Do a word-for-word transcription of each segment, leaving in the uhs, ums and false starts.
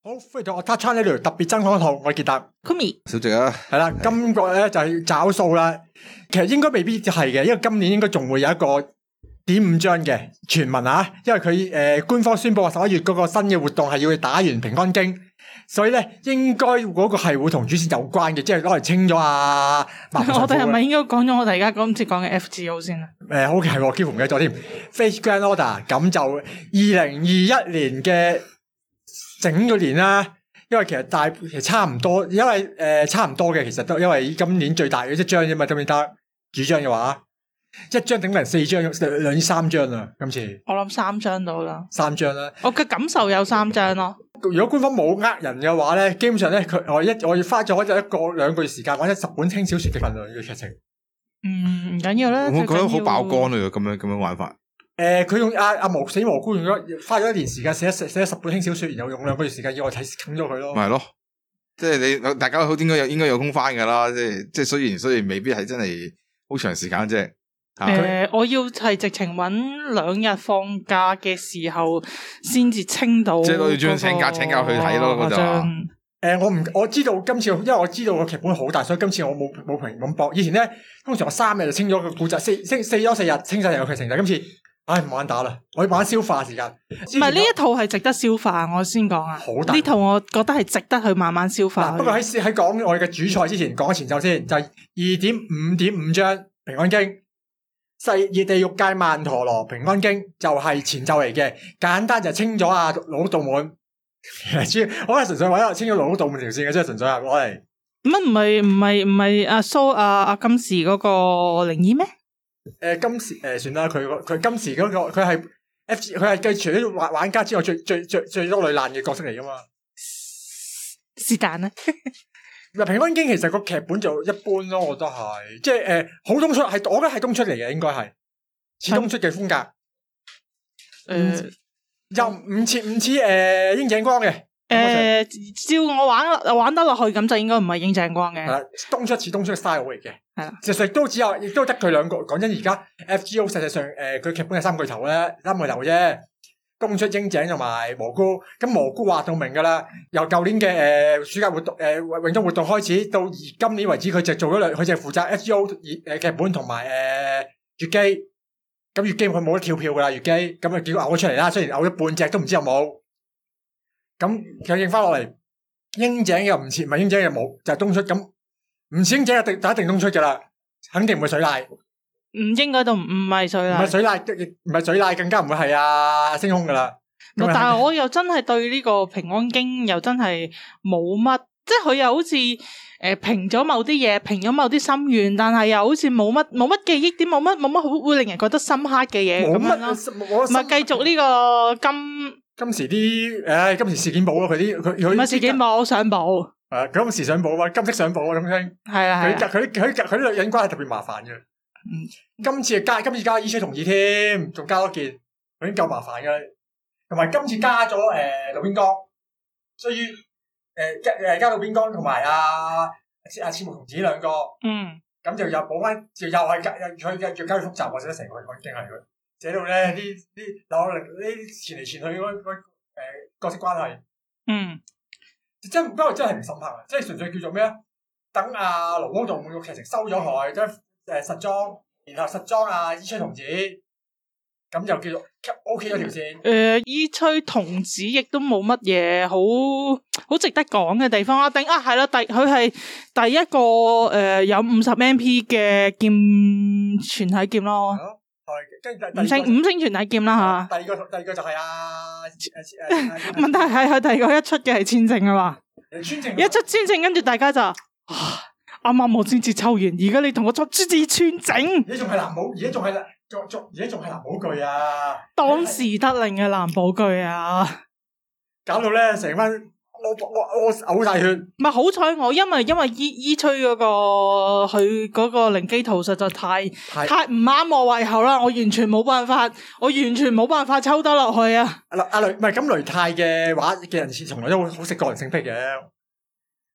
好，歡迎到我 Touch 呢條特別增刊號，我係傑達 Kumi 小謝啊， 係啦，今個咧就係找數啦。其實應該未必係嘅，因為今年應該仲會有一個點五章嘅傳聞啊。因為佢誒、呃、官方宣布話十一月嗰個新嘅活動係要打完平安京，所以咧應該嗰個係會同主線有關嘅，即係攞嚟清咗啊。 我哋係咪應該講咗我哋而家今次講嘅 F G O 先啊？ 誒、呃，好嘅，係我幾乎唔記得咗添。Fate Grand Order 咁就二零二一年嘅整個年啦。因為其實大其實差唔多，因為誒、呃、差唔多嘅，其實都因為今年最大嘅一張啫嘛，今年得主張嘅話，一張頂埋四張，兩至三張啊，今次。 我諗三張到啦。 三張啦。 我嘅感受有三張咯。 如果官方冇呃人嘅話咧，基本上咧佢我一我要花咗一個兩個月時間玩咗十本輕小說嘅份量嘅劇情。 嗯，唔緊要啦。 我覺得好爆肝啊！咁樣咁樣玩法。 誒、呃，佢用阿阿蘑死蘑菇用咗花咗一年時間寫寫寫咗十本輕小說，然後用兩個月時間要我睇啃咗佢咯。 咪係咯，即係你大家好應該有應該有空翻噶啦，即係即係雖然雖然未必係真係好長時間啫。誒、 呃，我要係直情搵兩日放假嘅時候先至清到、那個。 即係攞住張請假請假去睇咯，嗰就。誒、 呃，我唔我知道今次，因為我知道個劇本好大，所以今次我冇冇平咁搏。以前咧，通常我三日就清咗個故仔，四四四咗四日清晒成個劇情，但係今次。唉，唔玩打啦，我要玩消化時間。 唔係呢一套係值得消化，我先講啊。 好大。呢套我覺得係值得去慢慢消化。 不過喺喺講我哋嘅主菜之前，講前奏先，就係二點五點五章平安京，世熱地獄界曼陀羅平安京就係前奏嚟嘅。簡單就清咗阿老道門，主我係純粹揾清咗老道門條線嘅，即係純粹係攞嚟。 乜唔係唔係唔係阿蘇阿阿金時嗰個靈異咩？ 誒、呃，今時誒、呃，算啦，佢佢今時嗰、那個佢係 F G， 佢係繼除咗玩玩家之外最最最最多女爛嘅角色嚟噶嘛？ 是但啦。 嗱，平安京其實個劇本就一般咯，我覺得係，即係誒，好、呃、東出係，我覺得係東出嚟嘅，應該係似東出嘅風格。誒、呃，又唔似唔似誒櫻井光嘅。 誒、呃，照我玩玩得落去咁就應該唔係櫻井光嘅。係啦， 東出似東出嘅 style 嚟嘅。係啦，其實都只有，亦都得佢兩個。講真，而家 F G O 實際上誒，佢、呃、劇本係三巨頭咧，三巨頭啫。東出櫻井同埋蘑菇，咁蘑菇話到明噶啦。由舊年嘅誒、呃、暑假活動誒、呃、泳裝活動開始，到而今年為止，佢就做咗兩，佢就負責 F G O 誒劇本同埋誒月姬。咁月姬佢冇得跳票噶啦，月姬咁啊叫嘔咗出嚟啦。雖然嘔咗半隻，都唔知有冇。咁佢應翻落嚟，櫻井又唔似，唔係櫻井又冇，就係、是、東出。咁唔似櫻井就定就一定東出噶啦，肯定唔會水瀨。 唔應該都唔唔係水瀨， 唔係水瀨，唔係水瀨，更加唔會係啊星空噶啦。 但係我又真係對呢個平安京又真係冇乜，即係佢又好似誒平咗某啲嘢，平咗某啲心願，但係又好似冇乜冇乜記憶點，冇乜冇乜好會令人覺得深刻嘅嘢咁樣咯。唔係繼續呢個今。 今時啲，唉、哎，今時事件簿咯，佢啲佢佢。唔係事件簿上簿。 誒，今時上簿啊，金色上簿啊，咁聲。 係啊係啊。 佢佢佢佢啲女人關係特別麻煩嘅。嗯。今次加今次加伊吹同意添，仲加多件，已經夠麻煩嘅。同埋今次加咗誒渡邊剛，所以誒誒加渡邊剛同埋阿阿赤木童子兩個。嗯。咁就又補翻，就又係加又再加再加複雜，或者成個已經係佢。寫到咧啲啲扭力呢傳嚟傳去嗰嗰誒角色關係，嗯，真不過真係唔深刻啊！即係純粹叫做咩啊？等阿盧光道滿個劇情收咗佢，將誒實裝，然後實裝阿伊吹童子，咁就叫做 O K 咗條線。誒、 呃，伊吹童子亦都冇乜嘢好好值得講嘅地方啊！頂啊，係啦，第佢係第一個誒、呃、有五十 M P 嘅劍全體劍咯。嗯五星五星全體劍啦吓， 第二個第二個就係啊， 問題係佢第二個一出嘅係千正啊嘛， 千正一出千正，跟住大家就啊，啱啱我先至抽完，而家你同我作朱子穿整， 而家仲係藍寶，而家仲係作作，而家仲係藍寶具啊， 當時得令嘅藍寶具啊， 搞到咧成班。我我我嘔晒血， 唔係好彩我，因為因為伊伊吹嗰個佢嗰個靈機圖實在太太唔啱我胃口啦，我完全冇辦法，我完全冇辦法抽得落去啊！ 阿阿雷唔係咁雷泰嘅話嘅人設從來都會好食個人性癖嘅，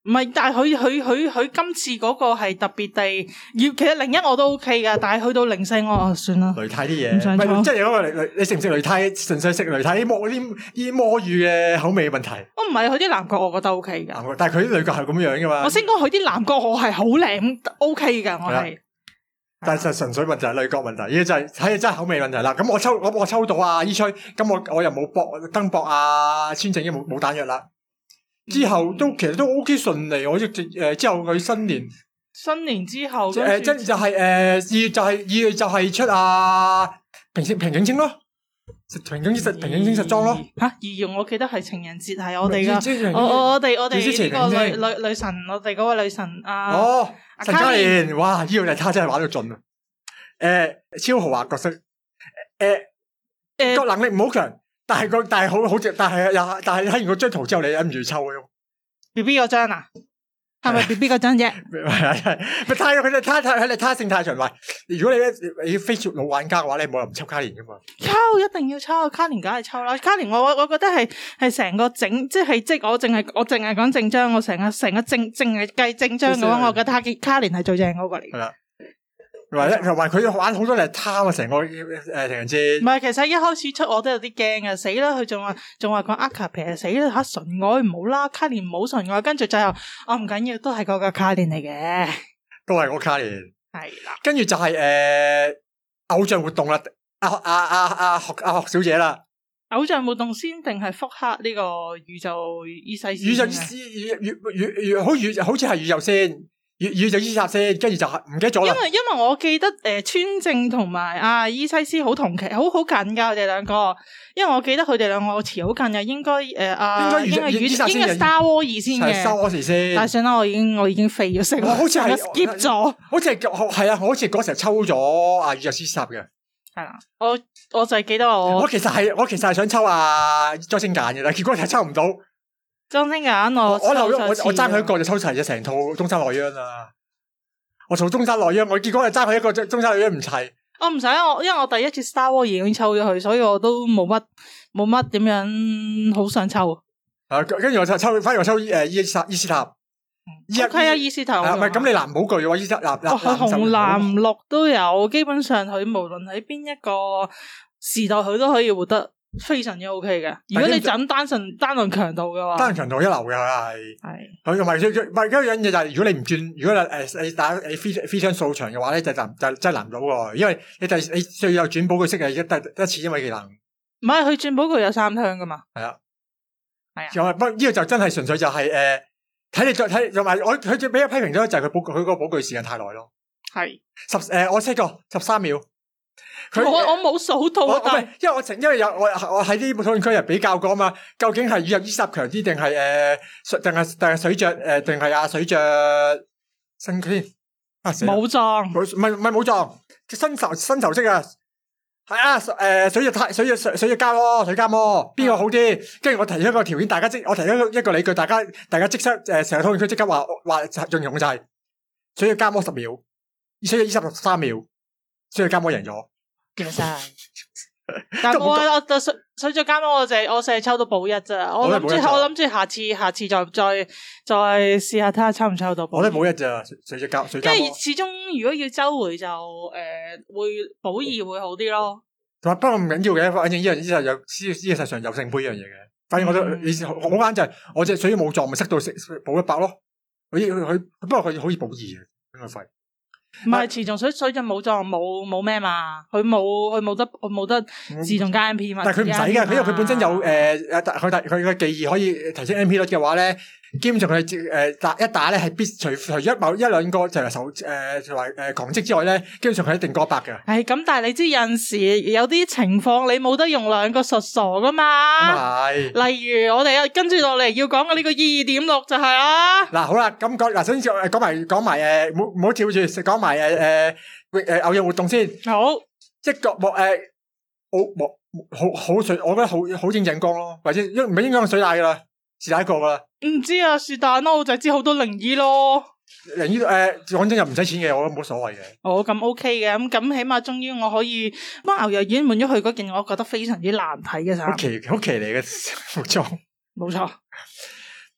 唔係，但係佢佢佢佢今次嗰個係特別地，要其實零一我都 OK 噶，但係去到零四我啊算啦。 雷太啲嘢， 唔想唔係即係嗰個你你食唔食雷太？純粹食雷太啲魔啲啲魔芋嘅口味問題。 我唔係佢啲南國，我覺得 OK 噶。 但係佢啲女角係咁樣噶嘛。 我先講佢啲南國，我係好靚 OK 噶，我係。 但係就純粹問題係女角問題，呢就係睇真係口味問題啦。咁我抽我我抽到啊伊吹，咁我我又冇搏登博啊孫正英冇冇彈藥啦。之後都其實都 OK 順利，我一直誒之後佢新年新年之後誒真就係誒二月就係二月就係出啊平平平景清咯，平景實平景清實裝咯嚇二月我記得係情人節係我哋噶，我我哋我哋呢個女女女神，我哋嗰位女神啊哦陳嘉蓮，哇呢個就他真係玩到盡啊！誒超豪華角色，誒誒個能力唔好強。但係個但係好好正，但係又但係睇完嗰張圖之後，你忍唔住抽嘅。B B 嗰張啊，係咪 B B 嗰張啫？ 係啊係，咪太佢哋太太喺你太勝太長喂！如果你咧你非老玩家嘅話，你冇人唔抽卡連噶嘛？ 抽一定要抽，卡連梗係抽啦。卡連我我覺得係係成個整，即係即係我淨係我淨係講正章，我成個成個正淨係計正章嘅話，我覺得卡卡連係最正嗰個嚟。係啦。同埋同埋佢玩好多嚟貪啊！成個誒情人節，唔係，其實一開始出我都有啲驚啊！死啦！佢仲話仲話講阿卡皮死啦吓，純愛唔好啦，卡連唔好純愛，跟住最後我唔緊要，都係嗰個卡連嚟嘅，都係個卡連係啦。跟住就係、是、誒、呃、偶像活動啦，阿阿阿阿學阿學小姐啦，偶像活動先定係復刻呢個宇宙伊西斯？宇宙宇宇宇宇好宇好似係宇宙先。宇宇就伊斯塔先，跟住就唔記得咗啦。因為因為我記得誒、呃，川正同埋阿伊西斯好同期，好好近噶，佢哋兩個。因為我記得佢哋兩個詞好近嘅，應該誒阿應該宇應該 Star Wars 先嘅 Star Wars 先。但係算啦，我已經我已經廢咗色，我好似係 skip 咗，好似係係啊，我好似嗰時候抽咗阿宇就伊斯塔嘅。係啦，我我就係記得我我其實係我其實係想抽阿周星揀嘅，但結果係抽唔到。張星眼我我留咗我我爭佢一個就抽齊咗成套中山內央啦，我從中山內央我結果係爭佢一個中山內央唔齊。我唔使我因為我第一次 Star Wars 已經抽咗佢，所以我都冇乜冇乜點樣好想抽。啊，跟住我就抽，反而我抽誒伊斯伊斯塔。O K 啊，伊斯塔。唔係咁你藍寶具嘅話，伊斯塔藍藍紅藍綠都有，基本上佢無論喺邊一個時代，佢都可以活得非常之 O K 嘅，如果你就咁單純單論強度嘅話，單論強度一流嘅係，係佢同埋最最唔係一樣嘢就係如果你唔轉，如果你誒你打你飛飛槍掃場嘅話咧，就就就真係難唔到喎，因為你第你最有轉寶佢識嘅一得得一次因為技能，唔係佢轉寶佢有三槍噶嘛，係啊，係啊，又不呢個就真係純粹就係誒睇你再睇同埋我佢最俾人批評咗就係佢寶佢個寶具時間太耐咯，係十誒我 set 過十三秒。我我冇數到，唔係，因為我曾因為有我我喺啲討論區入比較過啊嘛，究竟係宇宙伊斯塔強啲定係誒定係定係水著誒定係阿水著新區啊武藏，唔係唔係武藏，新仇新仇色啊，係啊誒水著太水著水水著加咯水加魔邊個好啲？跟住我提出一個條件，大家即我提出一個一個理據，大家大家即刻誒成個討論區即刻話話盡用晒水著加魔十秒，水著伊斯塔十三秒，水著加魔贏咗。贏晒，但係我我水水著加魔我就我淨係抽到寶一咋，我諗住我諗住下次下次再再再試下睇下抽唔抽到寶。我都寶一咋，水著加水加魔。因為始終如果要周回就誒、呃、會寶二會好啲咯。同埋不過唔緊要嘅，反正呢樣呢就有呢呢實際上有聖杯呢樣嘢嘅。反正我都你好簡單就係我隻水冇撞咪塞到寶一百咯。佢佢不過佢好似寶二嘅，應該廢。唔係自動水水就冇撞冇冇咩嘛，佢冇佢冇得冇得自動加 M P 嘛。但係佢唔使嘅，佢因為佢本身有誒誒，佢佢佢嘅技藝可以提升 M P 率嘅話咧，基本上佢誒打一打咧係必除除一某一兩個就係手誒同埋誒狂擊之外咧，基本上佢一定過一百嘅。係咁，但係你知有陣時有啲情況你冇得用兩個術傻噶嘛。係。例如我哋跟住落嚟要講嘅呢個二點六就係啦。嗱好啦，咁講嗱，首先講埋講埋誒，唔好唔好跳住講埋誒誒誒偶像活動先。好。一個莫誒好莫好好水，我覺得好好正正光咯，或者應唔係應該用水帶噶啦。是第一個噶啦，唔知啊，是但咯，我就知好多靈異咯。靈異誒，講真又唔使錢嘅，我覺得冇所謂嘅。哦，咁 OK 嘅，咁咁起碼終於我可以幫牛油丸換咗佢嗰件，我覺得非常之難睇嘅衫。好奇好奇嚟嘅服裝，冇錯。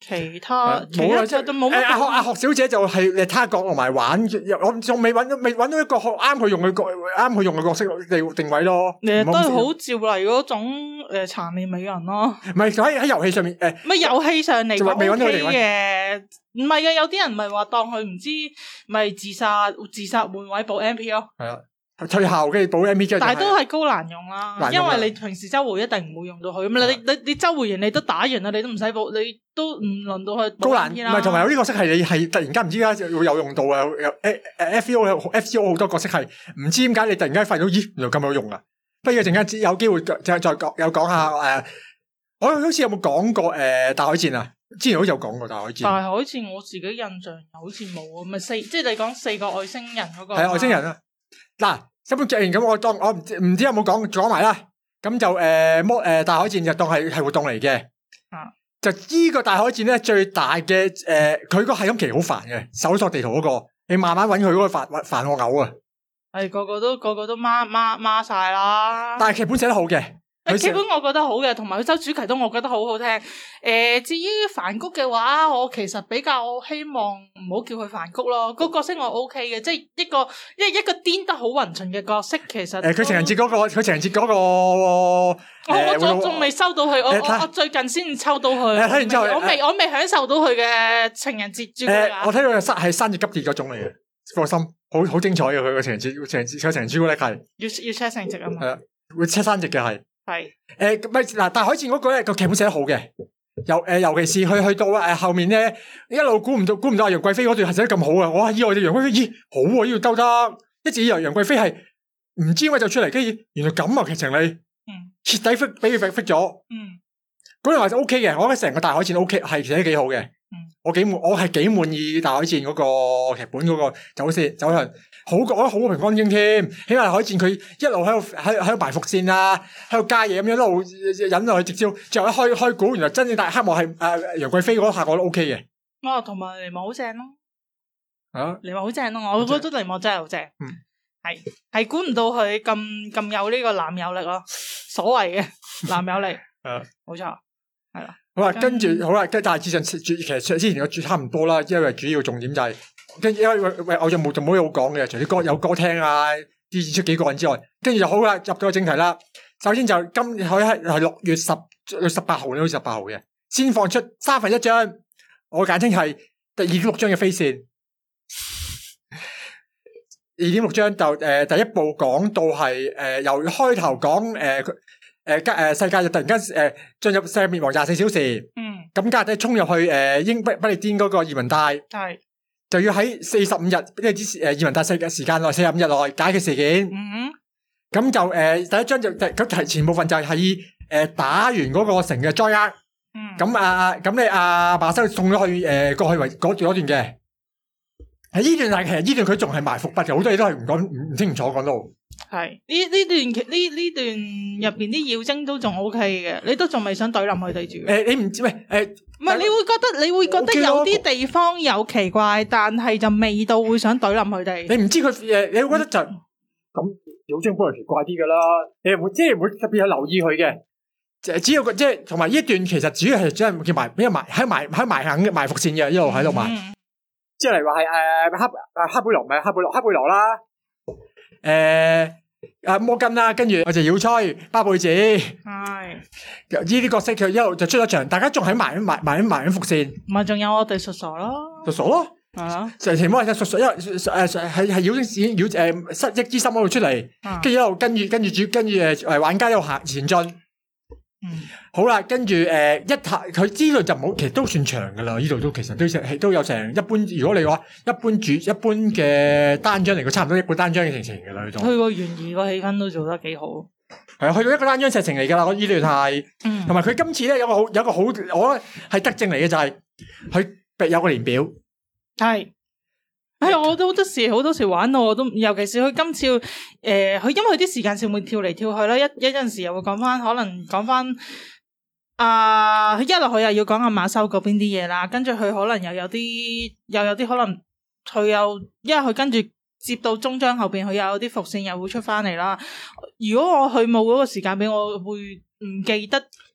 其他冇啦，即係都冇乜。 誒阿學阿學小姐就係誒他角同埋玩，我仲未揾到未揾到一個啱佢用嘅角啱佢用嘅角色定定位咯。 誒都係好照例嗰種誒殘面美人咯。 唔係喺喺遊戲上面誒， 唔係遊戲上嚟講未揾到 O 定 K 位嘅，唔係嘅，有啲人咪話當佢唔知，咪自殺自殺換位補 M P 咯。 係啊。退後跟住補 M P， 但係都係高難用啦， 難用因為你平時周回一定唔會用到佢咁啦。你你你周回完你都打完啦，你都唔使補，你都唔輪到佢高難，唔係同埋有啲角色係你係突然間唔知點解會有用到啊！有誒誒 F E O F C O 好多角色係唔知點解你突然間發現到咦原來咁有用啊！不如陣間有機會再再講有講下誒，我好似有冇講過誒大海戰啊？之前好似有講過大海戰。 大海戰我自己印象好似冇啊，咪四即係你講四個外星人嗰個。 係啊，外星人啊！嗱。一般既然咁，我當我唔知唔知有冇講講埋啦。咁就誒魔誒大海戰就當係係活動嚟嘅。 啊， 就依個大海戰咧最大嘅誒，佢個系統其實好煩嘅，搜索地圖嗰個，你慢慢揾佢嗰個煩煩我嘔啊！ 係個個都個個都孖孖孖晒啦。 但係劇本寫得好嘅。 劇本我覺得好嘅，同埋佢周主題都我覺得好好聽。誒、呃，至於梵谷嘅話，我其實比較希望唔好叫佢梵谷咯。個角色我 O K 嘅，即係一個一一個癲得好勻循嘅角色，其實誒，佢情人節嗰個，佢情人節嗰個， 我呃、 我仲仲未收到佢，我呃、 我我最近先抽到佢。 睇完之後， 我未我未享受到佢嘅情人節朱古力。 呃、我睇到係生係生日急跌嗰種嚟嘅，放心，好好精彩嘅佢個情人節情人節佢情人朱古力係要要 check 成績啊嘛， 係啊，會 check 生日嘅係。 係誒，咪嗱大海戰嗰個咧個劇本寫得好嘅，尤誒尤其是去去到誒後面咧，一路估唔到估唔到阿楊貴妃嗰段係寫得咁好啊！我話以為楊貴妃咦好啊，呢度兜得，一直以為楊貴妃係唔知點解就出嚟，跟住原來咁啊劇情你， 嗯， 徹底 fit 俾佢 fit 咗， 嗯， 嗰段話就 O K 嘅，我覺得成個大海戰 O K 係寫得幾好嘅， 嗯， 我幾滿我係幾滿意大海戰嗰個劇本嗰個走線走向。好過我覺得好過平方經添，起碼海戰佢一路喺度喺喺度埋伏線啊，喺度加嘢咁樣一路引落去直招，最後一開開估，原來真正大黑幕係誒楊貴妃嗰下，我都 O K 嘅。 哦，同埋梨幕好正咯， 啊， 梨幕好正咯，我覺得梨幕真係好正， 嗯， 係係估唔到佢咁咁有呢個男友力咯，所謂嘅男友力， 啊， 冇錯，係啦。 好啦，跟住好啦，跟大致上主其實之前個主差唔多啦，因為主要重點就係、是。跟住因為喂偶像冇就冇嘢好講嘅，除咗歌有歌聽啊，啲演出幾個人之外，跟住就好啦，入到個正題啦。首先就今佢係係六月十六十八號，好似十八號嘅，先放出三分一張，我簡稱係第二點六張嘅飛線。二點六張就誒、呃、第一部講到係誒、呃、由開頭講誒誒誒世界就突然間誒進入世界滅亡廿四小時， 嗯，咁家底衝入去誒、呃、英不不列顛嗰個移民帶， 係。 就要喺四十五日，即係啲誒移民達世嘅時間內，四十五日內解決事件。 嗯， 咁就誒、呃、第一章就咁提前部分就係誒、呃、打完嗰個城嘅災厄。 嗯， 咁啊咁你阿馬修送咗去誒、呃、過去為嗰段嗰段嘅。喺呢段係其實呢段佢仲係埋伏筆嘅，好多嘢都係唔講唔唔清唔楚講到。 係呢呢段呢呢段入邊啲妖精都仲 O K 嘅，你都仲未想懟冧佢哋住。 誒、呃、你唔知喂誒？呃唔係，你會覺得你會覺得有啲地方有奇怪，但係就未到會想懟冧佢哋。 你唔知佢誒，你會覺得就咁妖精本來奇怪啲噶啦，你會即係會特別有留意佢嘅。誒，只要即係同埋呢一段其實主要係將叫埋咩埋喺埋喺埋肯埋伏線嘅，一路喺度埋。嗯、即係例如話係誒黑誒黑貝羅唔係黑貝羅黑貝羅啦，誒、呃。啊摩根啦，跟住我就妖吹巴貝子，係呢啲角色佢一路就出咗場，大家仲喺埋埋埋埋緊伏線， 唔係仲有我哋叔傻咯， 叔傻咯，係啊，成條魔係叔傻，因為誒係係妖精妖誒失憶之心嗰度出嚟，跟住一路跟住跟住主跟住誒誒玩家一路行前進。嗯，好啦，跟住誒、呃、一下佢呢度就冇，其實都算長噶啦，呢度都其實都成都有成一般，如果你話一般主一般嘅單張嚟，佢差唔多一半單張嘅情形噶啦，佢佢個懸疑個氣氛都做得幾好， 係啊，去到一個單張劇情嚟噶啦，我呢段係，同埋佢今次咧有個好有個好，我覺得係德政嚟嘅就係佢有個年表，係。 哎，我都好多時好多時玩到我都，尤其是佢今次誒，佢、呃、因為佢啲時間線會跳嚟跳去啦，一一陣時又會講翻，可能講翻啊，佢、呃、一落去又要講阿馬修嗰邊啲嘢啦，跟住佢可能又有啲又有啲可能佢又，因為佢跟住接到終章後邊，佢又有啲伏線又會出翻嚟啦。如果我去冇嗰個時間俾我會唔記得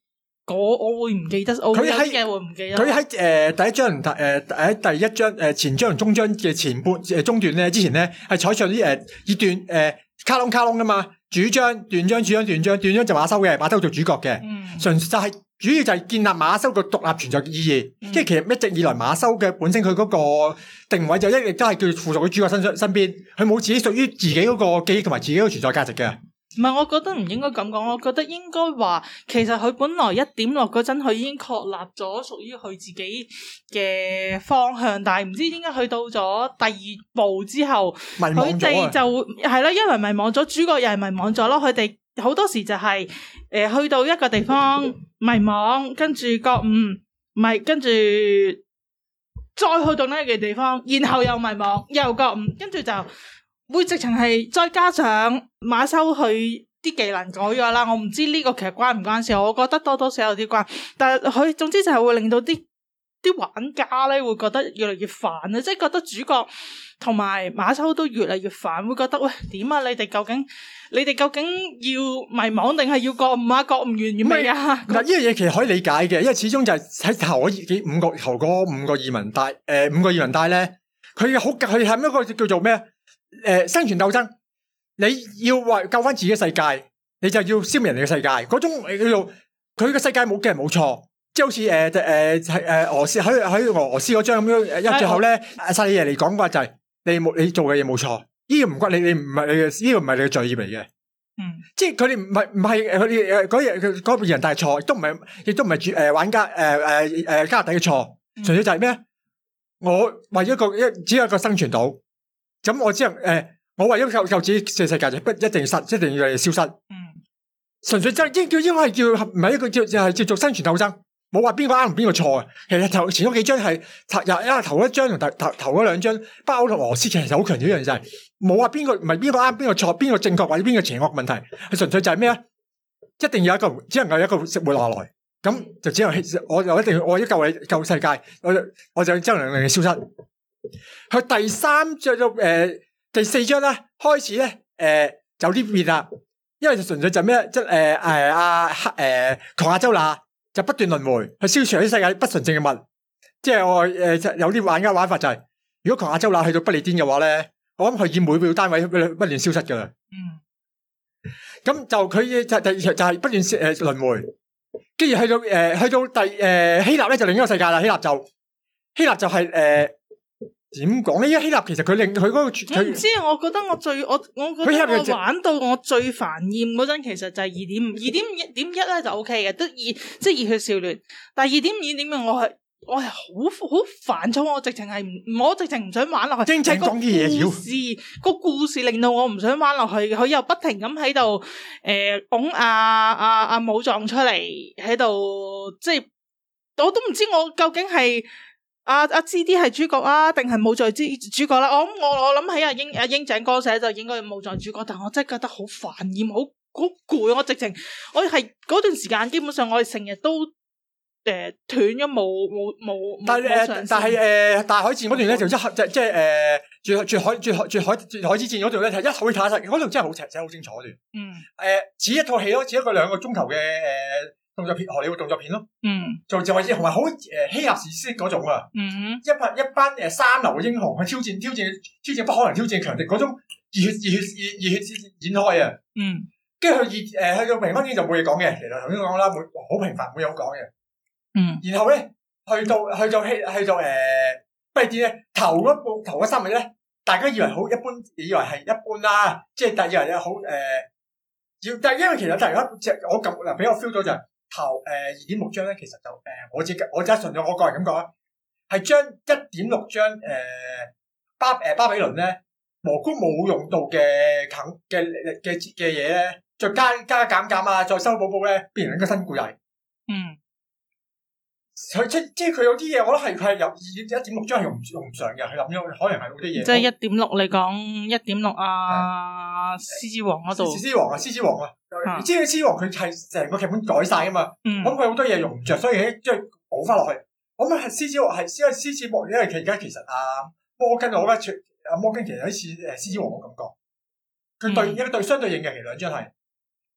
我我會唔記得，我佢喺嘅會唔記得。 佢喺誒第一章同誒喺第一章誒前章同中章嘅前半誒中段咧，之前咧係採取啲誒以段誒、呃、卡窿卡窿噶嘛，主章段章主章段章段章就馬修嘅，馬修做主角嘅，純、嗯、就係、是、主要就係建立馬修個獨立存在意義。即係、嗯、其實一直以來馬修嘅本身佢嗰個定位就一直都係叫附屬喺主角身身邊，佢冇自己屬於自己嗰個記憶同埋自己嗰個存在價值嘅。 唔係，我覺得唔應該咁講，我覺得應該話，其實佢本來一點落嗰陣，佢已經確立咗屬於佢自己嘅方向，但係唔知點解去到咗第二部之後，佢哋就係啦，因為迷惘咗，主角又係迷惘咗咯。佢哋好多時就係、是、誒、呃、去到一個地方迷惘，跟住覺悟，唔係跟住再去到呢個地方，然後又迷惘，又覺悟，跟住就。會直情係再加上馬修佢啲技能改咗啦，我唔知呢個其實關唔關事，我覺得多多少少有啲關，但係佢總之就係會令到啲啲玩家咧會覺得越嚟越煩啊，即係覺得主角同埋馬修都越嚟越煩，會覺得喂點啊？你哋究竟你哋究竟要迷惘定係要覺悟啊？覺悟完未啊？ 嗱，呢樣嘢其實可以理解嘅，因為始終就係喺頭嗰幾五個頭嗰五個移民帶誒、呃、五個移民帶咧，佢好佢係一個叫做咩？誒、呃，生存鬥爭，你要為救翻自己嘅世界，你就要消滅人哋嘅世界。嗰種叫做佢嘅世界冇嘅人冇錯，即係好似誒誒係誒俄羅斯喺喺俄羅斯嗰張咁樣，一最後咧，阿薩利耶嚟講嘅話就係你冇你做嘅嘢冇錯，呢個唔關你你唔係你嘅呢個唔係你嘅罪業嚟嘅。嗯，即係佢哋唔係唔係佢哋誒嗰日佢嗰個人大錯，亦都唔係亦都唔係主誒玩家誒誒誒加勒底嘅錯，純粹就係咩？我為咗一個一只有一個生存到。咁我只能誒、呃，我為咗救救自己嘅世界就不一定失，一定要消失。嗯，純粹真應叫應該係叫唔係一個叫就係叫做生存鬥爭，冇話邊個啱同邊個錯啊。其實頭前嗰幾張係頭又因為頭一張同頭頭頭嗰兩張包括俄羅斯其實好強調一樣就係冇話邊個唔係邊個啱邊個錯，邊個正確或者邊個邪惡問題，係純粹就係咩啊？一定要有一個只能夠有一個活落來，咁就只能我又一定我一救你救世界，我就我就只能令你消失。佢第三章到誒第四章咧開始咧誒、呃、有啲變啦，因為就純粹就咩即係誒誒阿黑誒狂亞洲那就不斷輪迴去消除啲世界不純正嘅物，即係我誒、呃、有啲玩家玩法就係、是、如果狂亞洲那去到不列顛嘅話咧，我諗佢以每秒單位不不斷消失噶啦。嗯，咁就佢就第就係不斷誒輪迴，跟住去到誒、呃、去到第誒、呃、希臘咧就另一個世界啦。希臘就希臘就係、是、誒。呃點講咧？因為希臘其實佢令佢嗰個，我唔知啊。我覺得我最我我覺得我玩到我最煩厭嗰陣，其實就係二點五、二點五、點一咧就 O K 嘅，都熱即係熱血少年。但係二點五、二點五我係我係好好煩躁，我直情係唔我直情唔想玩落去。正正講啲嘢，故事個故事令到我唔想玩落去。佢又不停咁喺度誒拱阿阿阿武藏出嚟喺度，即係我都唔知我究竟係。阿阿 G D 係主角啊，定係冇在之主角啦？我諗我我諗起阿英阿英井歌寫就應該冇在主角，但我真係覺得好煩厭，好好攰。我直情我係嗰段時間，基本上我哋成日都誒斷咗冇冇冇。但係誒，但係誒，大海戰嗰段咧就一即即係誒，絕絕海絕海絕海絕海之戰嗰段咧係一口氣睇晒，嗰段真係好寫寫好清楚段。嗯。誒，似一套戲咯，似一個兩個鐘頭嘅誒。動作片，荷里活動作片咯，嗯，就就係同埋好誒希臘史詩嗰種啊，嗯，一班一班誒三流嘅英雄去挑戰挑戰挑戰不可能挑戰強敵嗰種熱血熱血熱熱血展開啊，嗯，跟住佢熱誒去到平安京就冇嘢講嘅，其實頭先講啦，冇好平凡冇嘢好講嘅，嗯，然後咧去到去到希去到誒不列顛咧頭嗰部頭嗰三日咧，大家以為好一般，以為係一般啦，即係但以為有好誒，要但係因為其實大家即係我咁嗱俾我 feel 到就係。頭誒二點六章咧，其實就誒、呃、我自己我真係純粹我個人咁講啊，係將一點六章誒巴誒巴比倫咧蘑菇冇用到嘅啃嘅嘅嘅嘢咧，再加加減減啊，再修補補咧，變成一個新故仔。嗯，佢即即係佢有啲嘢，我覺得係佢係有二一點六章係用唔用唔上嘅，佢諗咗可能係嗰啲嘢。即係一點六，你講一點六啊，獅子王嗰度。獅子王啊，獅子王啊。你知唔知獅子王佢係成個劇本改晒啊嘛？咁佢好多嘢用唔着，所以即係補翻落去。咁啊，獅子王係因為獅子王，因為佢而家其實啊摩根我覺得阿摩根其實有啲似誒獅子王嘅感覺。佢對一個對相對應嘅，其實兩張係。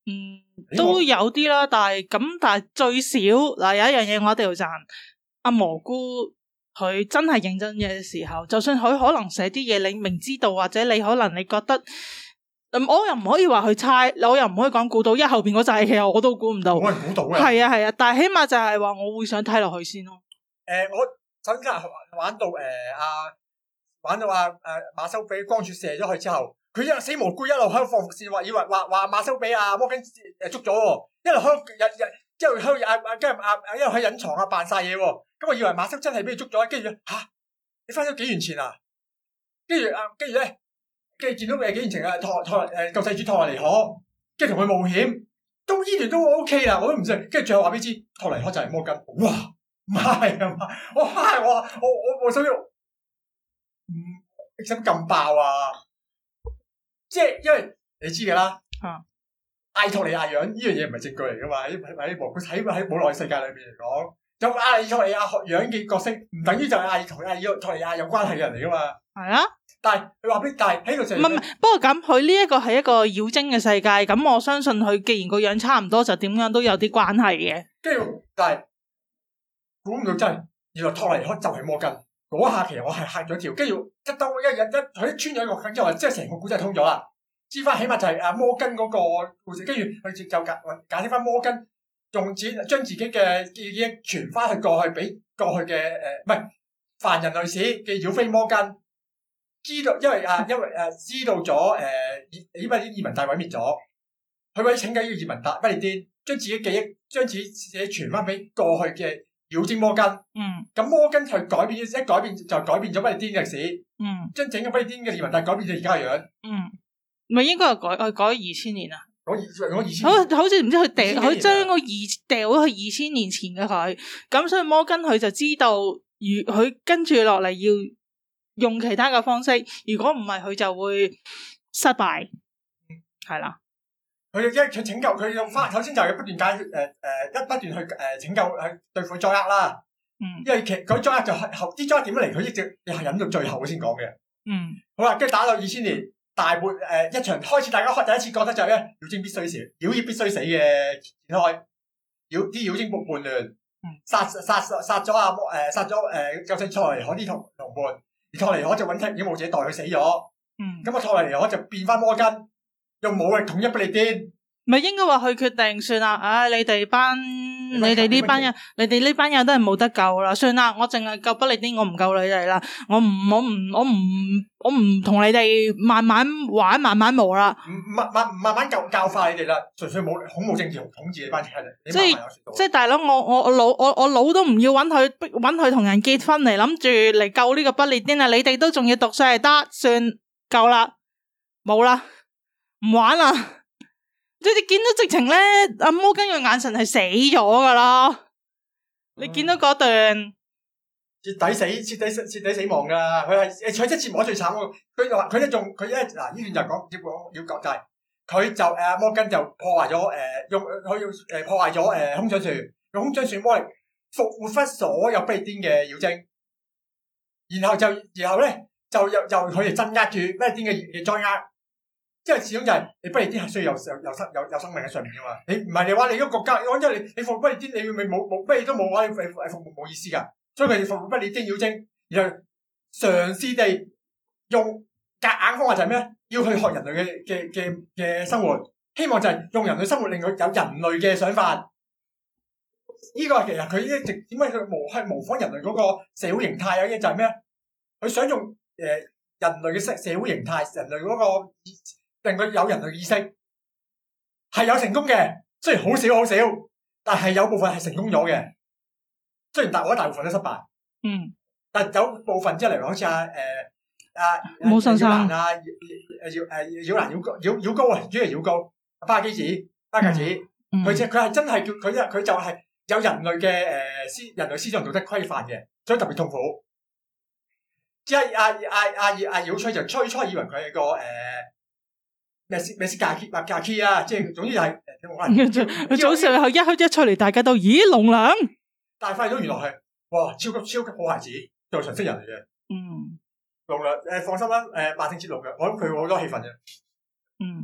嗯，都有啲啦，但係咁，但係最少嗱有一樣嘢我一定要讚阿蘑菇，佢真係認真嘅時候，就算佢可能寫啲嘢你明知道，或者你可能你覺得，我又唔可以話佢猜，我又唔可以講估到，因為後邊嗰陣其實我都估唔到， 我係估到嘅， 係啊係啊，但係起碼就係話我會想睇落去先咯。 誒、呃，我首先係玩到誒阿、呃、玩到阿誒馬修比光柱射咗佢之後。佢一死蘑菇一路喺度放伏線，話以為話話馬修比阿摩根誒捉咗喎，一路喺度日日一路喺度阿阿跟住阿一路喺隱藏啊扮晒嘢喎，咁我以為馬修真係俾佢捉咗，跟住吓你翻咗幾年前啊，跟住啊跟住咧，跟住見到誒幾年前啊托托誒救世主托尼可，跟住同佢冒險，都呢段都 O K 啦，我都唔知，跟住最後話俾你知托尼可就係摩根，哇唔係啊嘛，我係我我我我想要，嗯你使乜咁爆啊？即係因為你知嘅啦， 啊、 艾托尼亞樣呢樣嘢唔係證據嚟噶嘛？喺喺蘑菇喺喺冇內世界裏面嚟講，有艾托尼亞樣嘅角色，唔等於就係艾同艾托尼亞有關係嘅人嚟噶嘛？ 係啊， 但係佢話俾，但係喺度就唔係唔係，不過咁佢呢一個係一個妖精嘅世界，咁我相信佢既然個樣差唔多，就點樣都有啲關係嘅。 跟住，但係估唔到真係，原來托尼可就係摩根。嗰下其實我係嚇咗一跳，跟住一兜一日一佢穿咗一個坑之後，即係成個古仔通咗啦。知翻起碼就係阿摩根嗰個故事，跟住佢就解解釋翻摩根用自將自己嘅記憶傳翻去過去俾過去嘅誒，唔係凡人類史嘅妖妃摩根，知道因為啊因為誒、啊、知道咗誒，因為啲移民大毀滅咗，佢為拯救呢個移民大不列顛，將自己記憶將自己自己傳翻俾過去嘅。妖精摩根， 嗯，咁摩根佢改變一改變就改變咗不列顛嘅歷史， 嗯， 將整個不列顛嘅移民大改變咗而家嘅樣， 嗯，咪應該係改佢改二千年啊， 改二改二千， 好好似唔知佢掉佢將個二掉咗去二千年前嘅佢，咁所以摩根佢就知道，如佢跟住落嚟要用其他嘅方式，如果唔係佢就會失敗，係啦。 佢一佢拯救佢用翻，首先就係不斷解決誒誒一不斷去誒、呃、拯救去對付災厄啦。嗯，因為其嗰災厄就係後啲災厄點樣嚟，佢一直係忍到最後先講嘅。嗯，好啦，跟住打到二千年大半誒、呃、一場開始，大家開第一次覺得就係咧妖精必須死，妖孽必須死嘅展開，妖啲妖精部叛亂，殺殺殺殺咗阿誒殺咗誒救世托尼可啲同同伴，而托尼可就揾踢妖武者代佢死咗。嗯，咁啊托尼可就變翻摩根。用武力統一不列顛， 咪應該話佢決定算啦。唉、哎，你哋班你哋呢班人，你哋呢班人都係冇得救啦。算啦，我淨係救不列顛，我唔救你哋啦。我唔，我唔，我唔，我唔同你哋慢慢玩，慢慢磨啦。 慢慢慢慢教教化你哋啦。純粹冇恐怖政治統治你班人。 即係即係大佬，我我我老我我老都唔要揾佢揾佢同人結婚嚟諗住嚟救呢個不列顛啊！你哋都仲要讀書係得，算夠啦，冇啦。唔玩啦！你哋見到直情咧，阿摩根嘅眼神係死咗噶啦。嗯、你見到嗰段徹底死、徹底徹底死亡噶，佢係誒，佢即係折磨最慘喎。佢話佢咧仲佢咧嗱，呢段就講要講要講就係佢就誒、呃、摩根就破壞咗誒、呃、用佢要誒破壞咗誒、呃、空想船，用空想船魔力復活翻所有不列顛嘅妖精，然後就然後咧就又又佢哋鎮壓住不列顛嘅嘅災厄。即係始終就係你不列顛係需要有有有生有有生命喺上面噶嘛？你唔係你話你個國家，我因為你你復不列顛，你咪冇冇乜嘢都冇話，你復復復冇意思噶。所以佢哋復活不列顛妖精，然後嘗試地用夾硬方法就係咩？要去學人類嘅嘅嘅嘅生活，希望就係用人類生活令佢有人類嘅想法。呢、這個其實佢一直點解佢模係模仿人類嗰個社會形態有嘢就係咩？佢想用誒、呃、人類嘅社社會形態，人類嗰、那個。令佢有人類意識係有成功嘅，雖然好少好少，但係有部分係成功咗嘅。雖然大我覺得大部分都失敗，嗯，但係有部分即係例如好似阿誒阿冇信心啊，誒誒妖難妖高妖妖高啊，主要係妖高巴基子巴格子，佢即佢係真係叫佢一佢就係有人類嘅誒思人類思想道德規範嘅，所以特別痛苦。即係阿阿阿阿阿妖吹就吹初以為佢係個誒。咩事咩事假 key 啊假 key 啊，即係總之就係佢早上佢一開一出嚟，大家都咦龍娘， 但係發現咗原來係哇超級超級好孩子，就常識人嚟嘅。嗯，龍娘誒放心啦，誒萬聖節龍娘，我諗佢好多氣氛嘅。嗯，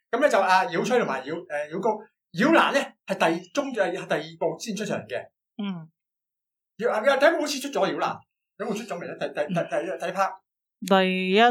咁咧就阿妖吹同埋妖誒妖高，妖蘭咧係第中係第二部先出場嘅。 嗯。 妖啊！第一部好似出咗妖蘭，有冇出咗未咧？第第第第第一 part。 第一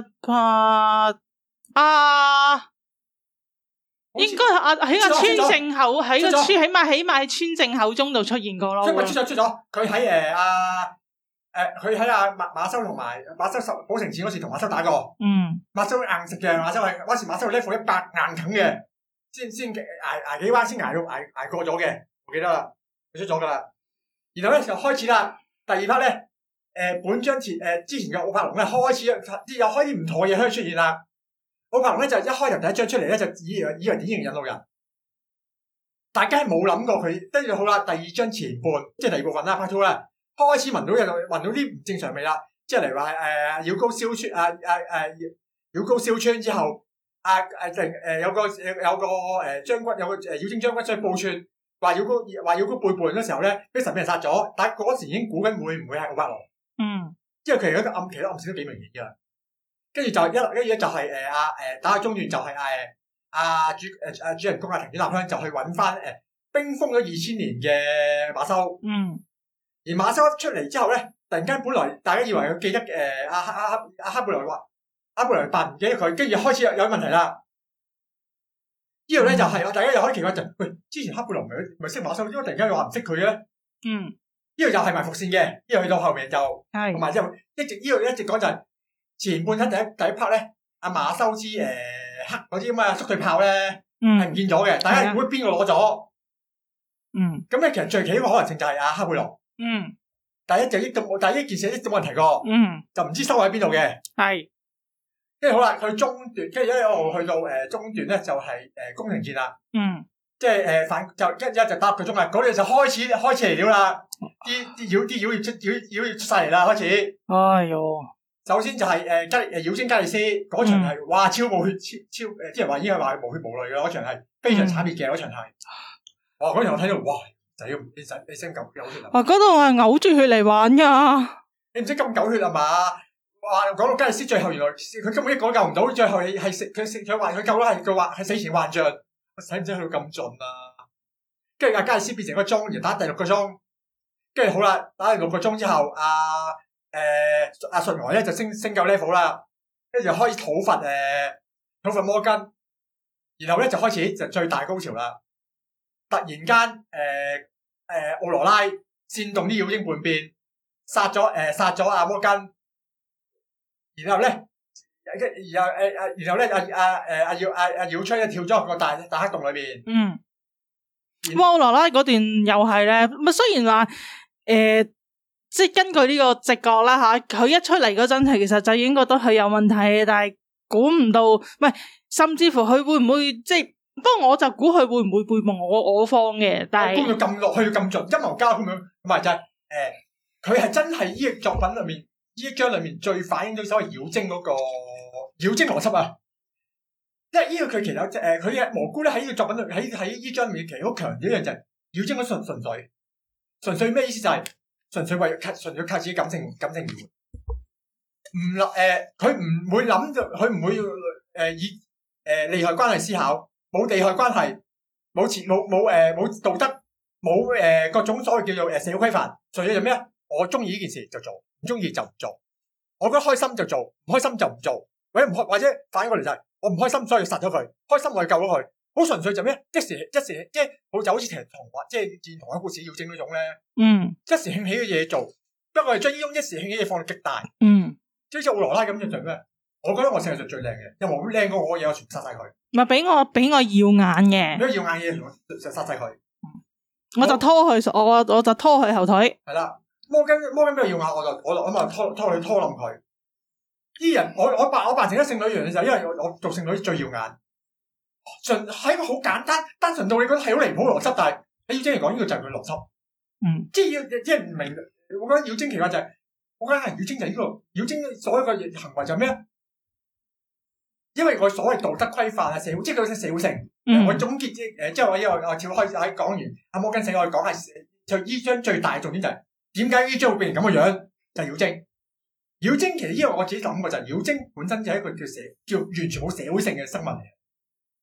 part 啊，應該阿喺個村正口喺個村，起碼起碼喺村正口中度出現過咯。 出咗出咗出咗，佢喺誒阿誒佢喺阿馬馬修同埋馬修保城戰嗰時同馬修打過。 嗯。馬修硬食嘅，馬修係嗰時馬修 level 一百硬啃嘅，先先捱捱幾彎先捱到捱捱過咗嘅，我記得啦，佢出咗噶啦。然後咧就開始啦，第二 part 咧，誒、呃、本章前誒、呃、之前嘅奧柏龍咧開始有有開啲唔妥嘅嘢開始出現啦。奧柏龍咧就一開頭第一章出嚟咧就以為以為典型引路人，大家係冇諗過佢，跟住好啦，第二章前半即係第二部分啦 part two 啦，開始聞到有聞到啲唔正常味啦，即係例如話誒妖高燒村啊啊誒妖高燒村之後，啊誒誒、呃、有個有個誒將軍有個誒妖精將軍出去報串。話妖高話妖高背叛嗰時候咧，俾神俾人殺咗，但係嗰時已經估緊會唔會係奧柏龍？ 嗯， 因為其實嗰個暗其實暗示都幾明顯噶。跟住就一跟住咧就係誒阿誒打到中段就係誒阿主誒誒主人公阿藤井立香就去揾翻誒冰封咗二千年嘅馬修。 嗯， 而馬修出嚟之後咧，突然間本來大家以為佢記得誒阿阿阿阿哈貝萊話哈貝萊扮唔記得佢，跟住開始有有問題啦。呢度咧就係我大家又可以奇怪就喂，之前黑貝龍咪咪識馬修，點解突然間又話唔識佢嘅咧？ 嗯， 呢度又係埋伏線嘅，呢度去到後面就係同埋之後一直呢度一直講就係前半輯第一第一 part 咧，阿馬修之誒黑嗰啲咁嘅縮腿炮咧係唔見咗嘅，大家估邊個攞咗？ 嗯， 咁咧其實最奇一個可能性就係阿黑貝龍。 嗯， 第一就一咁，第一件事一直冇人提過。 嗯， 就唔知收喺邊度嘅。 係。 跟住好啦，佢中段，跟住一路去到誒、呃、中段咧，就係、是、誒、呃、宮城戰啦。 嗯， 即係誒反就一一就打個鐘啊！嗰度就開始開始嚟料啦，啲啲妖啲妖要出妖妖要出晒嚟啦，開始。 哎呦！ 首先就係誒加誒妖精加利斯嗰場係、嗯、哇超冇血超超誒，啲人話已經係話無血無淚嘅嗰場係非常慘烈嘅嗰場係。哇！嗰場我睇到哇，仔咁你使你聲狗狗血啊！ 哇！嗰度我係嘔住血嚟玩噶。 你唔知咁狗血啊嘛？哇！講到加利斯最後原來佢根本一個都救唔到，最後係係食佢食佢話佢救咗係佢話係死前幻象，使唔使去到咁盡啊？跟住阿加利斯變成個鐘，然後打第六個鐘，跟住好啦，打完六個鐘之後，阿誒阿順來咧就升升夠 level 啦，跟住就開始討伐誒討伐摩根，然後咧就開始就最大高潮啦！突然間誒誒奧羅拉煽動啲妖精叛變，殺咗誒殺咗阿摩根。然後咧，然後誒誒，然後咧阿阿誒阿耀阿阿耀吹咧跳咗個大大黑洞裏邊。嗯， 哇！羅拉嗰段又係咧，咪雖然話誒、呃，即係根據呢個直覺啦吓，佢一出嚟嗰陣係其實就已經覺得佢有問題，但係估唔到，唔係甚至乎佢會唔會即係？不過我就估佢會唔會背叛我我方嘅，但係攻到咁落去到咁盡，陰謀家咁樣，唔係就係、是、誒，佢、呃、係真係呢個作品裏面。呢一章裏面最反映到所謂妖精嗰個妖精邏輯啊，因為呢個佢其實誒佢嘅蘑菇咧喺呢個作品裏喺喺呢章裏面其實好強調一樣就係妖精嗰純純粹純粹咩意思就係純粹為純粹靠自己感性感性而活，唔諗誒佢唔會諗就佢唔會誒、呃、以誒、呃、利害關係思考，冇利害關係，冇錢冇冇誒冇道德，冇誒、呃、各種所謂叫做誒社會規範，純粹就咩啊？我中意呢件事就做。唔中意就唔做，我覺得開心就做，唔開心就唔做，或者唔開或者反過嚟就係我唔開心，所以殺咗佢；開心我就救咗佢，好純粹就咩？一時一時即係好就好似其實童話，即係戰童話故事妖精嗰種咧。嗯，一時興起嘅嘢做，不過係將呢種一時興起嘅嘢放到極大。嗯，即係好似奧羅拉咁就做咩？我覺得我世界上最靚嘅，任何靚過我嘅嘢，我全部殺晒佢。 唔係俾我俾我耀眼嘅， 俾耀眼嘅嘢就殺晒佢。 我就拖佢，我我就拖佢後腿。 係啦。摩根摩根邊度要咬我就我就咁啊拖拖佢拖冧佢。啲人我我扮我扮成一聖女樣嘅時候，因為我我做聖女最耀眼，純係一個好簡單單純到你覺得係好離譜邏輯，但係喺妖精嚟講呢個就係佢邏輯。嗯，即係要即係唔明，我覺得妖精奇怪就係、是，我覺得係妖精就係呢、這個妖精所有嘅行為就係咩咧？因為我所謂道德規範啊，社會即係佢嘅社會性。嗯、我總結誒、呃，即係我因為我跳開喺講完阿摩根死，我哋講係就呢張最大嘅重點就係、是。點解呢張會變成咁嘅樣？就係、是、妖精。妖精其實因為我自己諗過就係妖精本身就係一個叫社叫完全冇社會性嘅生物嚟。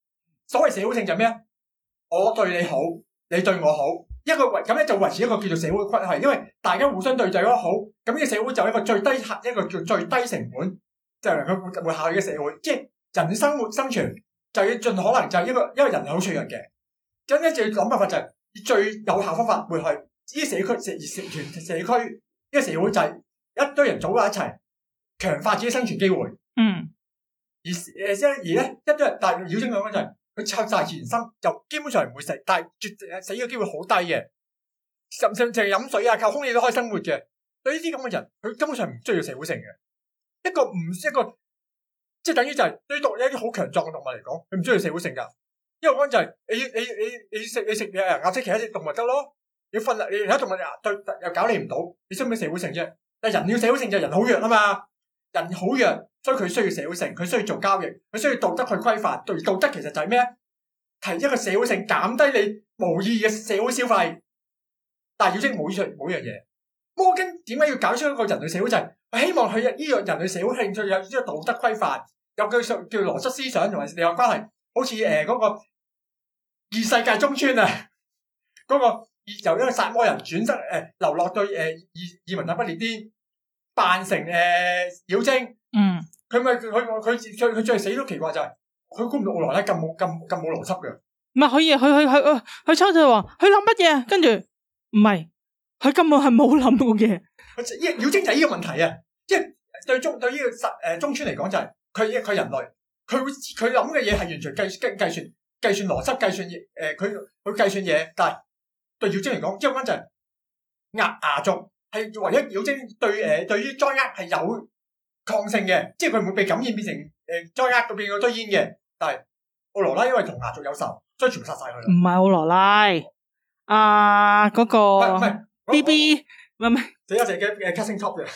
所謂社會性就係咩啊？我對你好，你對我好，一個維咁咧就維持一個叫做社會關係，因為大家互相對待咗好，咁呢個社會就係一個最低客，一個叫最低成本，就係佢會會效益嘅社會。即係人生活生存就要盡可能就係一個，因為人係好脆弱嘅，咁咧就要諗辦法就係最有效方法會去呢啲社區社社團社區呢個社會就係一堆人組埋一齊，強化自己生存機會。 嗯。 而誒即係而咧一堆人，但係妖精講緊就係佢靠大自然生，就基本上唔會死，但係絕死嘅機會好低嘅，甚至淨係飲水啊，靠空氣都可以生活嘅。對呢啲咁嘅人，佢根本上唔需要社會性嘅。一個唔一個，即係等於就係對於一啲好強壯嘅動物嚟講，佢唔需要社會性㗎。因為講就係你你你你食你食嘢啊，咬死其他隻動物得咯。你瞓啦，你其他動物對又搞你唔到，你需唔需要社會性啫？但係人要社會性就係人好弱啊嘛，人好弱。所以佢需要社會性，佢需要做交易，佢需要道德去規範。對道德其實就係咩？提一個社會性，減低你無意義嘅社會消費。但係妖精冇呢樣冇呢樣嘢。摩根點解要搞出一個人類社會？就係、是、希望佢呢個人類社會興趣有呢個道德規範，有句叫叫邏輯思想同埋利害關係。好似誒嗰個異世界中村啊，嗰、那個由一個殺魔人轉身誒、呃、流落對誒異異民大不列顛，扮成誒、呃、妖精。 嗯， 佢咪佢佢最佢最死都奇怪就係佢估唔到奧羅拉咁冇咁咁冇邏輯嘅。 唔係佢佢佢佢佢初就話佢諗乜嘢，跟住唔係佢根本係冇諗過嘅。 妖精就係呢個問題啊！即係對中對呢個實誒中村嚟講就係佢佢人類佢會佢諗嘅嘢係完全計計計算計算邏輯計算嘢誒佢佢計算嘢，但係對妖精嚟講，即係講就係壓牙族係唯一妖精對誒、呃、對於災厄係有抗性嘅，即係佢唔會被感染變成誒災厄到變嗰堆煙嘅。但係奧羅拉因為同牙族有仇，所以全部殺晒佢啦。唔係奧羅拉，啊嗰、那個唔係 B B， 唔係唔係， 第一隻嘅誒 casting top 嘅，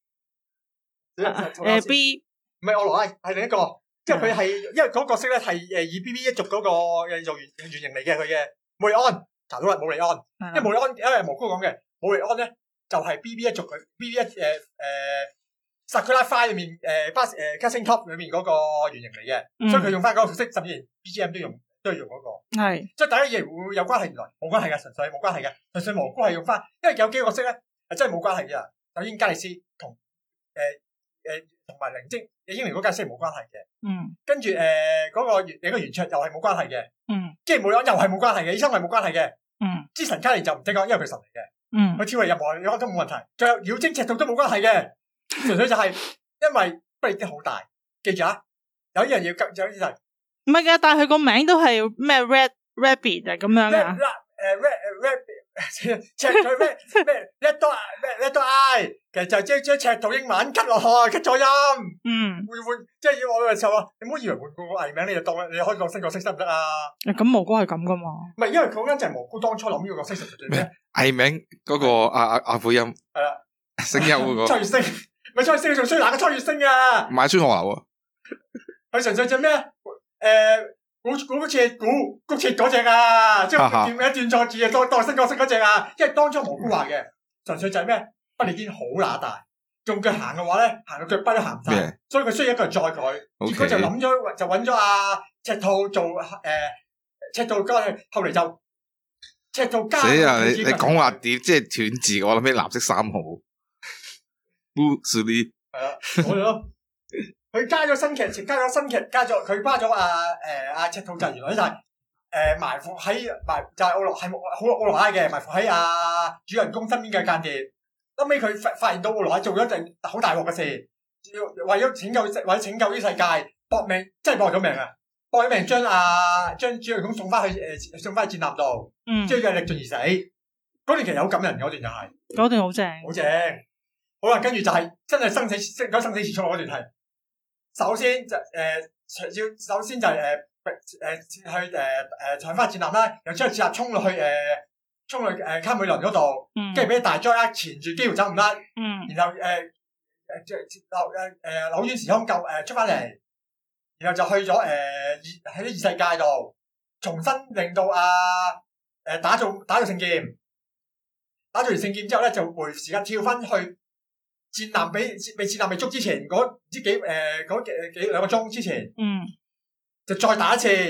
誒 B 唔係奧羅拉，係另一個，即係佢係因為嗰個角色咧係誒以 B B 一族嗰個誒做原原型嚟嘅，佢嘅穆利安查到啦，穆利安，因為穆利安因為蘑菇講嘅穆利安咧就係 B B 一族佢 B B 一誒誒。薩庫拉花裏面誒巴誒 casting top 裏面嗰個原型嚟嘅，嗯、所以佢用翻嗰個角色，甚至連 B G M 都用都要用嗰、那個。係是，即係大家以為會有關係，原來冇關係嘅，純粹冇關係嘅，純粹蘑菇係用翻，因為有幾個角色咧係真係冇關係嘅。首先加利斯同誒誒同埋靈精英靈嗰間係冇關係嘅。嗯。跟住誒嗰個原你個原卓又係冇關係嘅。嗯。即係冇兩又係冇關係嘅，醫生係冇關係嘅。嗯。之神卡利就唔使講，因為佢神嚟嘅。嗯。佢超越任何嘢都冇問題，仲有妖精赤道都冇關係嘅。純粹就係因為不列顛好大，記住啊！有一樣嘢，有啲就係唔係嘅，但係佢個名都係咩 Red Rabbit 啊咁樣啊。 誒 Red Rabbit 赤佢咩咩 Red Dot 咩 Red Dot I， 其實就係將將赤道英文 cut 落去 cut 咗音。嗯，會換即係要我嘅時候啊！你唔好以為換個藝名你就當你開個新角色得唔得啊？咁蘑菇係咁噶嘛？ 唔係，因為講緊就係蘑菇當初諗呢個角色實在咩？ 藝名嗰個阿阿阿配音係啦，聲優嗰個。 崔星。咪崔星，仲衰哪個崔月星啊？ 買穿河流啊！ 佢純粹就咩？誒、呃，估估好似係估谷切嗰隻啊，即係斷一斷錯字啊，當當新角色嗰隻啊。因為當初蘑菇話嘅，純粹就係咩？不列顛好乸大，用腳行嘅話咧，行到腳跛都行唔晒，麼所以佢需要一個人載佢。Okay. 結果就諗咗，就揾咗阿赤兔做誒、呃、赤兔加去，後嚟就赤兔加。 死啊！你你講話點？即係斷字，我諗起藍色三號。烏蘇利係啊，我哋咯，佢加咗新劇，加咗新劇，加咗佢加咗阿誒阿赤兔就原來就係誒埋伏喺埋就係奧羅係好奧羅拉嘅埋伏喺阿主人公身邊嘅間諜，後尾佢發發現到奧羅拉做咗一件好大鑊嘅事，要為咗拯救為咗拯救呢世界搏命，真係搏咗命啊！搏咗命將阿將主人公送翻去誒送翻去戰艦度，嗯，即係力盡而死。嗰段其實好感人，嗰段就係嗰段好正， 好正。好啦，跟住就係真係生死識講生死時速嗰段係，首先就誒要、呃、首先就係誒誒去誒誒搶翻戰艦啦，又將戰艦衝落去誒衝去誒卡梅倫嗰度，跟住俾大災厄纏住，幾乎走唔甩，嗯、然後誒誒即係誒誒扭轉時空救誒、呃、出翻嚟，然後就去咗誒喺啲異世界度重新令到啊誒、呃、打造打造聖劍，打造完聖劍之後咧就回時間跳翻去。戰艦俾被戰艦被捉之前嗰唔知幾誒嗰幾幾兩個鐘之前，嗯，就再打一次，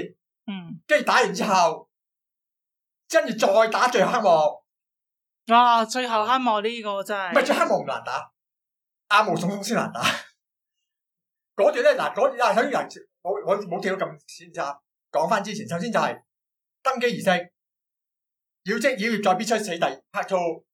嗯， 跟住打完之後，跟住再打最後黑幕。 哇！最後黑幕呢個真係， 唔係最後黑幕唔難打，阿毛總統先難打。嗰段咧嗱，嗰嗱首先嗱，我我冇跳到咁先咋。講翻之前，首先就係登基儀式，妖精妖孽再必出死地 part two。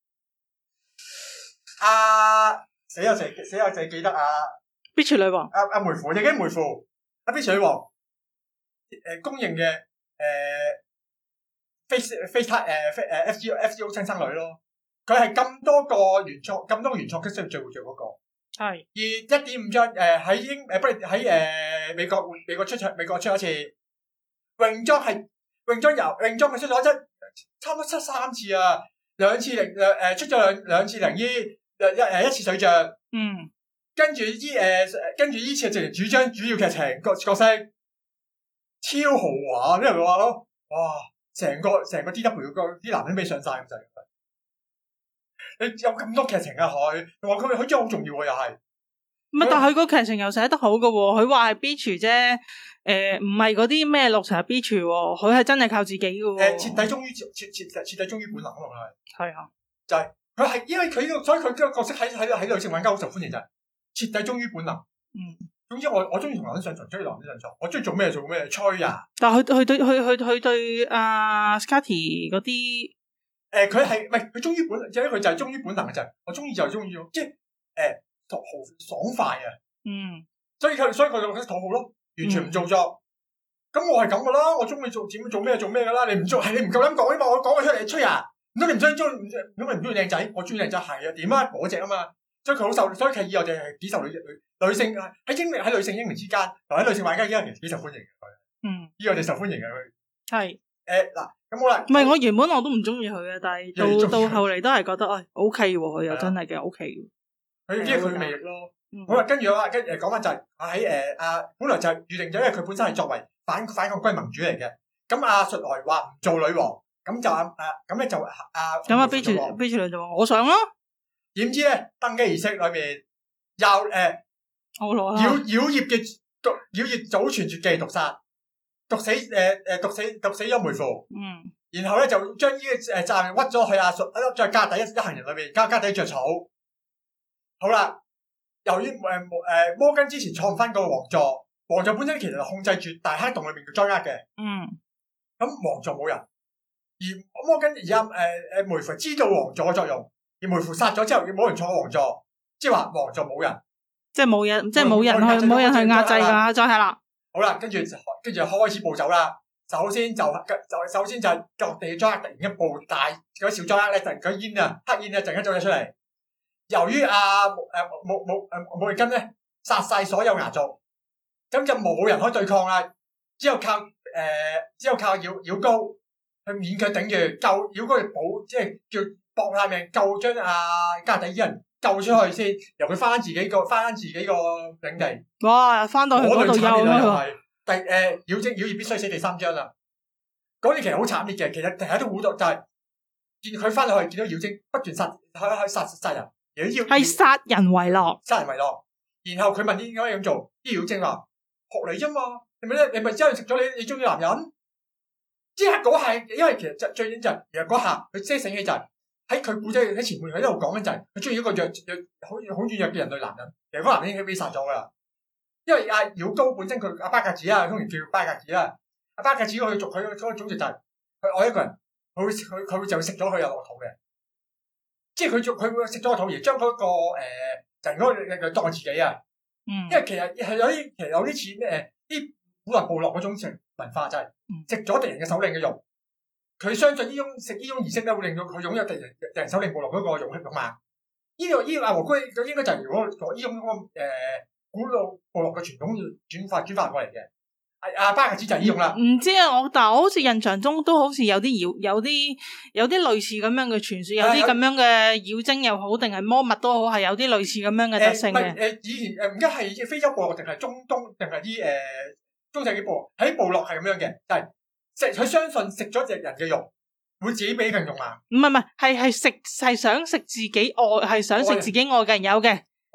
阿死有死死有淨記得阿 Bitch 女王， 阿阿梅芙，你記得梅芙，阿 Bitch 女王，誒公認嘅誒。Face Face 誒誒 F G O F G O 親生女咯，佢係咁多個原創咁多個原創角色最會做嗰個， 係而一點五張誒喺英誒不喺誒美國美國出場美國出一次泳裝係泳裝由泳裝佢出咗一差唔多出三次啊，兩次零兩誒出咗兩兩次零衣誒一誒一次水象， 嗯， 跟住依誒跟住依次直情主張主要劇情角角色超豪華，啲人咪話咯，哇！成個成個 D W 個啲男人俾上晒咁滯，你有咁多劇情啊佢，同埋佢佢真係好重要喎又係， 唔係但係佢個劇情又寫得好噶喎，佢話係 Bitch 啫，誒唔係嗰啲咩綠茶 Bitch 喎，佢係真係靠自己噶喎， 誒徹底忠於徹徹徹底忠於本能咯係， 係啊， 就係佢係因為佢呢個所以佢呢個角色喺喺喺女性玩家好受歡迎就係徹底忠於本能， 嗯。 總之我我中意同男人上床，中意男人上床，我中意做咩做咩，吹啊！ 但係佢佢對佢佢佢對阿 Scotty 嗰啲， 誒佢係唔係佢忠於本，即係佢就係忠於本能嘅就係，我中意就係中意咯，即係誒豪爽快啊！ 嗯， 所以佢所以佢就覺得討好咯，完全唔做作。咁、嗯、我係咁噶啦，我中意做點做咩做咩噶啦，你唔做係你唔夠膽講啊嘛，我講佢出嚟吹啊！唔通你唔中意中，唔通你唔中意靚仔？我中意靚仔係啊，點啊嗰隻啊嘛，所以佢好受，所以佢以後就係幾受女女。女性喺英喺女性英雄之間，同喺女性玩家之間其實幾受歡迎嘅佢。 嗯， 呢個就受歡迎嘅佢。係誒嗱，咁好啦。 唔係我原本我都唔中意佢嘅，但係到到後嚟都係覺得誒 O K 喎，佢又真係嘅 O K 嘅。 佢即係佢嘅魅力咯。好啦，跟住我話跟誒講翻就係喺誒阿本來就係預定咗，因為佢本身係作為反反抗軍盟主嚟嘅。咁阿術來話唔做女王，咁就阿誒咁咧就阿咁阿 Bitch Bitch 女就話我想咯。 點知咧登基儀式裏面又誒。 好攞啦！ 妖妖孽嘅毒妖孽祖傳絕技毒殺，毒死誒誒毒死毒死咗梅芙。 嗯。然後咧就將呢個誒責任屈咗去阿術，屈咗家底一一行人裏邊，家家底着草。好啦，由於誒誒摩根之前創唔翻個王座，王座本身其實係控制住大黑洞裏邊嘅災厄嘅。 嗯。咁王座冇人，而摩根而家誒誒梅芙知道王座嘅作用，而梅芙殺咗之後，冇人坐王座，即係話王座冇人。 即係冇人，即係冇人去，冇人去壓制㗎，就係啦。 好啦，跟住跟住開始步驟啦。首先就就首先就係各地嘅災厄突然間暴大，嗰啲小災厄咧，突然間煙啊，黑煙啊，突然間走咗出嚟。由於阿誒冇冇誒冇力根咧殺晒所有牙族，咁就冇人可以對抗啦。之後靠誒，之後靠妖妖膏去勉強頂住，救妖膏嚟保，即係叫搏下命救將阿家底啲人。救出去先，由佢翻自己個翻自己個領地。 哇！翻到去嗰度又係第誒妖精妖孽必須死第三章啦。嗰段其實好慘烈嘅，其實大家都估到就係見佢翻到去見到妖精不斷殺，喺喺殺殺人，妖係殺人為樂， 殺人為樂。然後佢問點解咁做？啲妖精話學你啫嘛，係咪咧？你咪之後食咗你你中意男人？即係嗰下，因為其實最最緊就係其實嗰下佢即係醒起就係。喺佢古仔喺前面喺度講緊就係佢中意一個弱弱好好軟弱嘅人類男人，其實嗰個男人已經俾殺咗噶啦。因為阿妖高本身佢阿巴格子啊，通常叫巴格子啦。阿巴格子佢族佢嗰個種族就係佢愛一個人，佢會佢佢會就食咗佢有落肚嘅，即係佢做佢會食咗個肚而將嗰個誒人嗰個嘅當自己啊。嗯。因為其實係有啲其實有啲似咩誒啲古代部落嗰種文化就係食咗敵人嘅首領嘅肉。佢相信呢種食呢種儀式咧，會令到佢擁有敵人敵人首領部落嗰個勇氣勇猛。呢個呢個阿和龜佢應該就係如果呢種嗰個誒古老部落嘅傳統轉化轉化過嚟嘅。阿阿巴格子就係呢種啦。唔知啊，我但係我好似印象中都好似有啲妖有啲有啲類似咁樣嘅傳說，有啲咁樣嘅妖精又好，定係魔物都好，係有啲類似咁樣嘅特性嘅。 誒以前誒唔知係非洲部落定係中東定係啲誒中世紀部落，喺部落係咁樣嘅，就係。食佢相信食咗隻人嘅肉，會自己比更勇猛。唔係唔係，係係食係想食自己愛，係想食自己愛嘅人有嘅。 哦，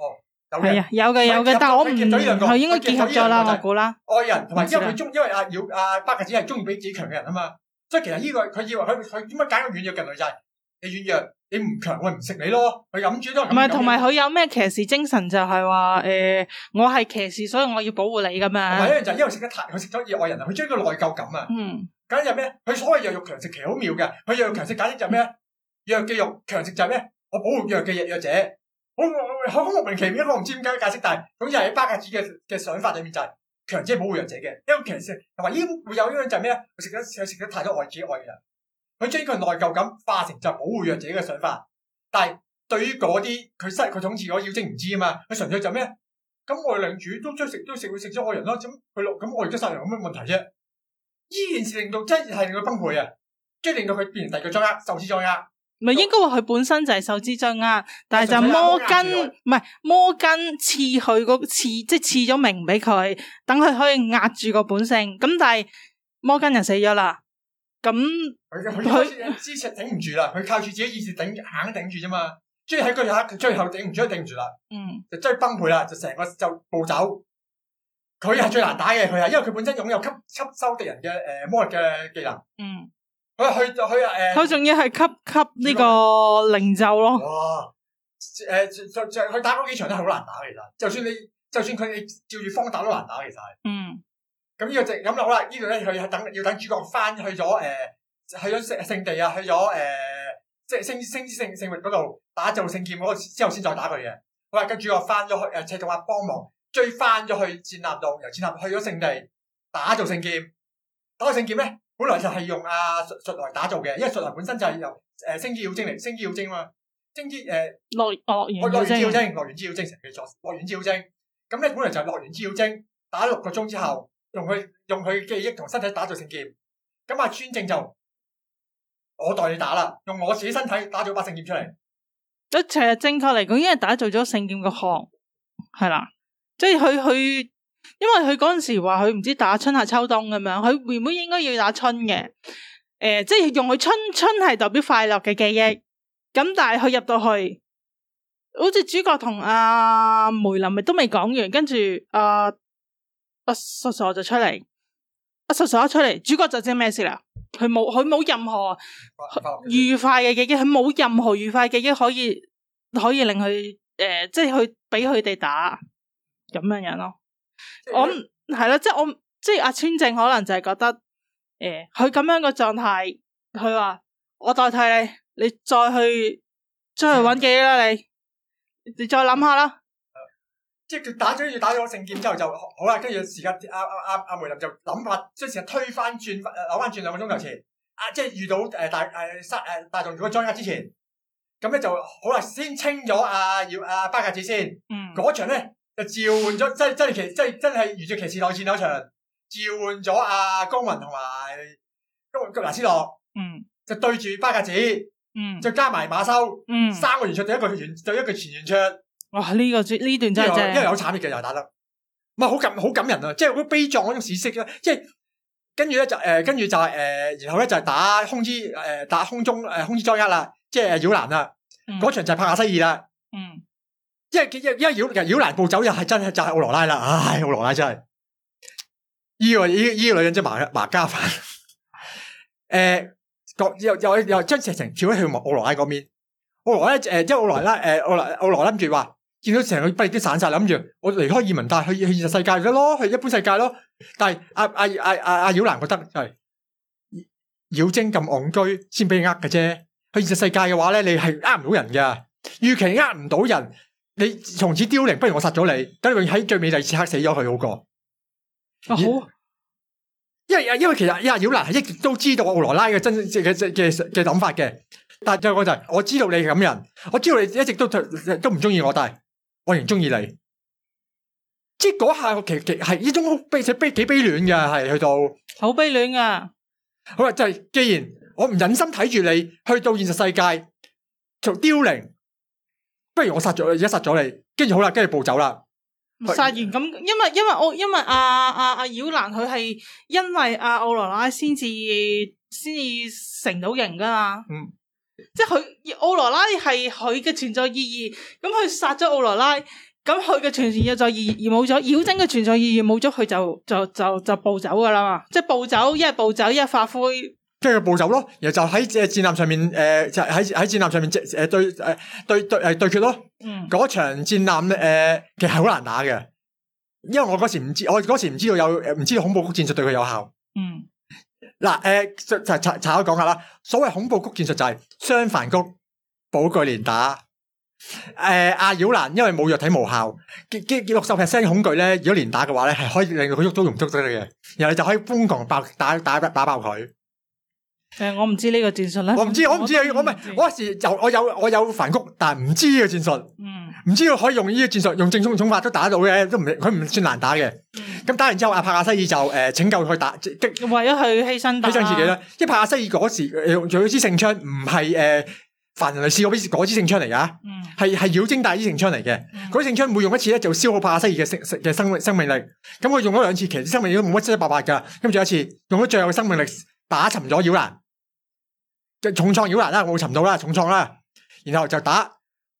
係啊，有嘅有嘅，但係我唔佢應該結合咗啦，我估啦。 愛人同埋因為佢中，因為阿妖阿巴格子係中意比自己強嘅人啊嘛，所以其實呢個佢以為佢佢點解揀個軟弱嘅女仔？你軟弱，你唔強，我唔食你咯。佢飲住都係咁。 唔係，同埋佢有咩騎士精神就係話誒，我係騎士，所以我要保護你咁樣。 同埋一樣就係因為食得太，佢食咗熱愛人啊，佢將個內疚感啊。 嗯。 簡直係咩？佢所謂弱肉強食其實好妙嘅，佢弱肉強食簡直就係咩？弱嘅肉，強食就係咩？我保護弱嘅弱弱者。好好好莫名其妙，我唔知點解解釋，但係總之喺巴格子嘅嘅想法裏面就係強者保護弱者嘅，因為騎士同埋呢會有呢樣就係咩？佢食得佢食得太多愛自己愛嘅人。佢將佢內疚感化成就保護弱者嘅想法，但係對於嗰啲佢失佢統治嗰妖精唔知啊嘛，佢純粹就咩？咁我哋領主都將食都食會食咗愛人咯，咁佢咁我而家殺人有乜問題啫？呢件事令到真係令佢崩潰啊，即係令到佢變成第二個掌握受之掌握。 唔係應該話佢本身就係受之掌握，但係就摩根唔係摩根賜佢個賜即係賜咗名俾佢，等佢可以壓住個本性。咁但係摩根就死咗啦。咁佢佢之前頂唔住啦，佢靠住自己意志頂硬頂住啫嘛，即係喺佢下最後頂唔住都頂唔住啦， 嗯， 就真係崩潰啦，就成個就暴走。佢係最難打嘅，佢係因為佢本身擁有吸吸收敵人嘅誒魔力嘅技能， 嗯， 佢去佢誒， 佢仲要係吸吸呢個靈咒咯。 哇！誒、呃、就就就佢打嗰幾場都係好難打嘅，其實就算你就算佢哋照住方打都難打，其實係。 嗯。 咁呢個就咁好啦，呢度咧佢係等要等主角翻去咗誒、呃，去咗聖聖地啊，去咗誒即係星星之聖聖域嗰度打造聖劍嗰個之後先再打佢嘅。好啦，跟住主角翻咗去誒，赤道亞幫忙追翻咗去戰艦度，由戰艦去咗聖地打造聖劍。打造聖劍咧，本來就係用阿術術來打造嘅，因為術來本身就係由誒星之妖精嚟，星之妖精嘛，星之誒樂樂園樂園之妖精，樂園之妖精成日記錯，樂園之妖精。咁咧本來就係樂園之妖精，打咗六個鐘之後。用佢用佢記憶同身體打造聖劍，咁阿川正就我代你打啦，用我自己身體打造把聖劍出嚟。 一其實正確嚟講，因為打造咗聖劍個殼係啦，即係佢佢，因為佢嗰陣時話佢唔知打春夏秋冬咁樣，佢原本應該要打春嘅，誒、呃，即係用佢春春係代表快樂嘅記憶，咁但係佢入到去，好似主角同阿梅林咪都未講完，跟住阿。呃阿叔叔就出嚟，阿叔叔一出嚟，主角就知咩事啦。佢冇佢冇任何愉快嘅記憶，佢冇任何愉快嘅記憶可以可以令佢誒、呃，即係去俾佢哋打咁樣樣咯。我係咯，即係我即係阿川正可能就係覺得誒，佢、呃、咁樣個狀態，佢話我代替你，你再去再去搵記憶啦，你你再諗下啦。 即係佢打咗要打咗聖劍之後就好啦，跟住時間阿阿阿阿梅林就諗法，即係成日推翻轉，扭翻轉兩個鐘頭前，啊即係遇到誒、呃、大誒殺誒大眾嗰個莊家之前，咁咧就好啦，先清咗阿要阿巴格子先，嗰、嗯、場咧就召喚咗，即係真係騎，即係真係如住騎士內戰嗰場，召喚咗阿江雲同埋江雲拿斯洛，嗯，就對住巴格子，嗯，再加埋馬修，嗯，三個元帥對一個元對一個前元帥。哇！呢、這個呢段真係正，因為有慘烈嘅又打得，唔係好感好感人啊！即係好悲壯嗰種史詩啦。即係跟住咧就誒，跟住就係誒，然後咧就係打空之誒、呃，打空中誒、呃，空之災厄啦，即係妖蘭啦。嗰、嗯、場就係帕亞西爾啦。嗯，因為因為因為妖妖蘭暴走又係真係就係奧羅拉啦。唉，奧羅拉真係呢個呢呢個女人真係麻麻家煩。誒、呃，又又又將直情跳咗去奧羅拉嗰邊。奧羅拉誒，即係奧羅拉誒，奧羅奧羅諗住話。見到成個不列都散晒，諗住我離開異文帶去去現實世界嘅咯，去一般世界咯。但係阿阿阿阿阿妖蘭覺得係妖精咁戇居，先俾你呃嘅啫。去現實世界嘅話咧，你係呃唔到人噶。預期呃唔到人，你從此凋零，不如我殺咗你，等你喺最美麗時刻死咗佢好過。 啊好， 因為因為其實阿妖蘭係一直都知道奧羅拉嘅真嘅嘅嘅嘅諗法嘅，但係最後就係我知道你係咁人，我知道你一直都都唔中意我，但係。我仍中意你，即係嗰下其其係呢種悲且悲幾悲戀嘅，係去到好悲戀噶。 好啦，就係、是、既然我唔忍心睇住你去到現實世界做凋零，不如我殺咗你，而家殺咗你，跟住好啦，跟住暴走啦。 殺完咁，因為因為我因為阿阿阿妖蘭佢係因為阿奧羅拉先至先至成到型噶嘛。嗯。即係佢奧羅拉係佢嘅存在意義，咁佢殺咗奧羅拉， 咁佢嘅傳承就而而冇咗，妖精嘅傳承而而冇咗，佢就就就就暴走噶啦嘛，即係暴走，一係暴走，一係發灰， 即係佢暴走咯，然後就喺誒戰艦上面誒、呃、就喺喺戰艦上面即誒對誒對對誒對決咯。嗯，嗰場戰艦咧誒其實係好難打嘅，因為我嗰時唔知，我嗰時唔知道有誒唔知道恐怖谷戰術對佢有效。嗯，嗱誒查查查我講下啦，所謂恐怖谷戰術就係雙帆谷、寶具連打。誒，阿妖蘭因為冇藥體無效，結結六十 percent 恐懼咧，如果連打嘅話咧，係可以令到佢喐都用唔喐得嘅，然後你就可以瘋狂爆打打打打爆佢。 誒，我唔知呢個戰術咧， 我唔知，我唔知，我唔係我嗰時就我有我有梵谷，但係唔知呢個戰術，嗯，唔知道可以用呢個戰術，用正宗重法都打得到嘅，都唔佢唔算難打嘅。咁、嗯、打完之後，阿帕亞西爾就誒、呃、拯救佢打，即為咗去犧牲犧牲自己啦。即係帕亞西爾嗰時用咗支聖槍，唔係誒。凡人嚟試過嗰支嗰支聖槍嚟噶，係係妖精帶支聖槍嚟嘅。嗰支聖槍每用一次咧，就消耗帕亞西爾嘅生嘅生生命力。咁佢用咗兩次，其實生命力都冇乜七七八八噶。咁仲有一次用咗最後嘅生命力打沉咗妖蘭，嘅重創妖蘭啦，冇沉到啦，重創啦。然後就打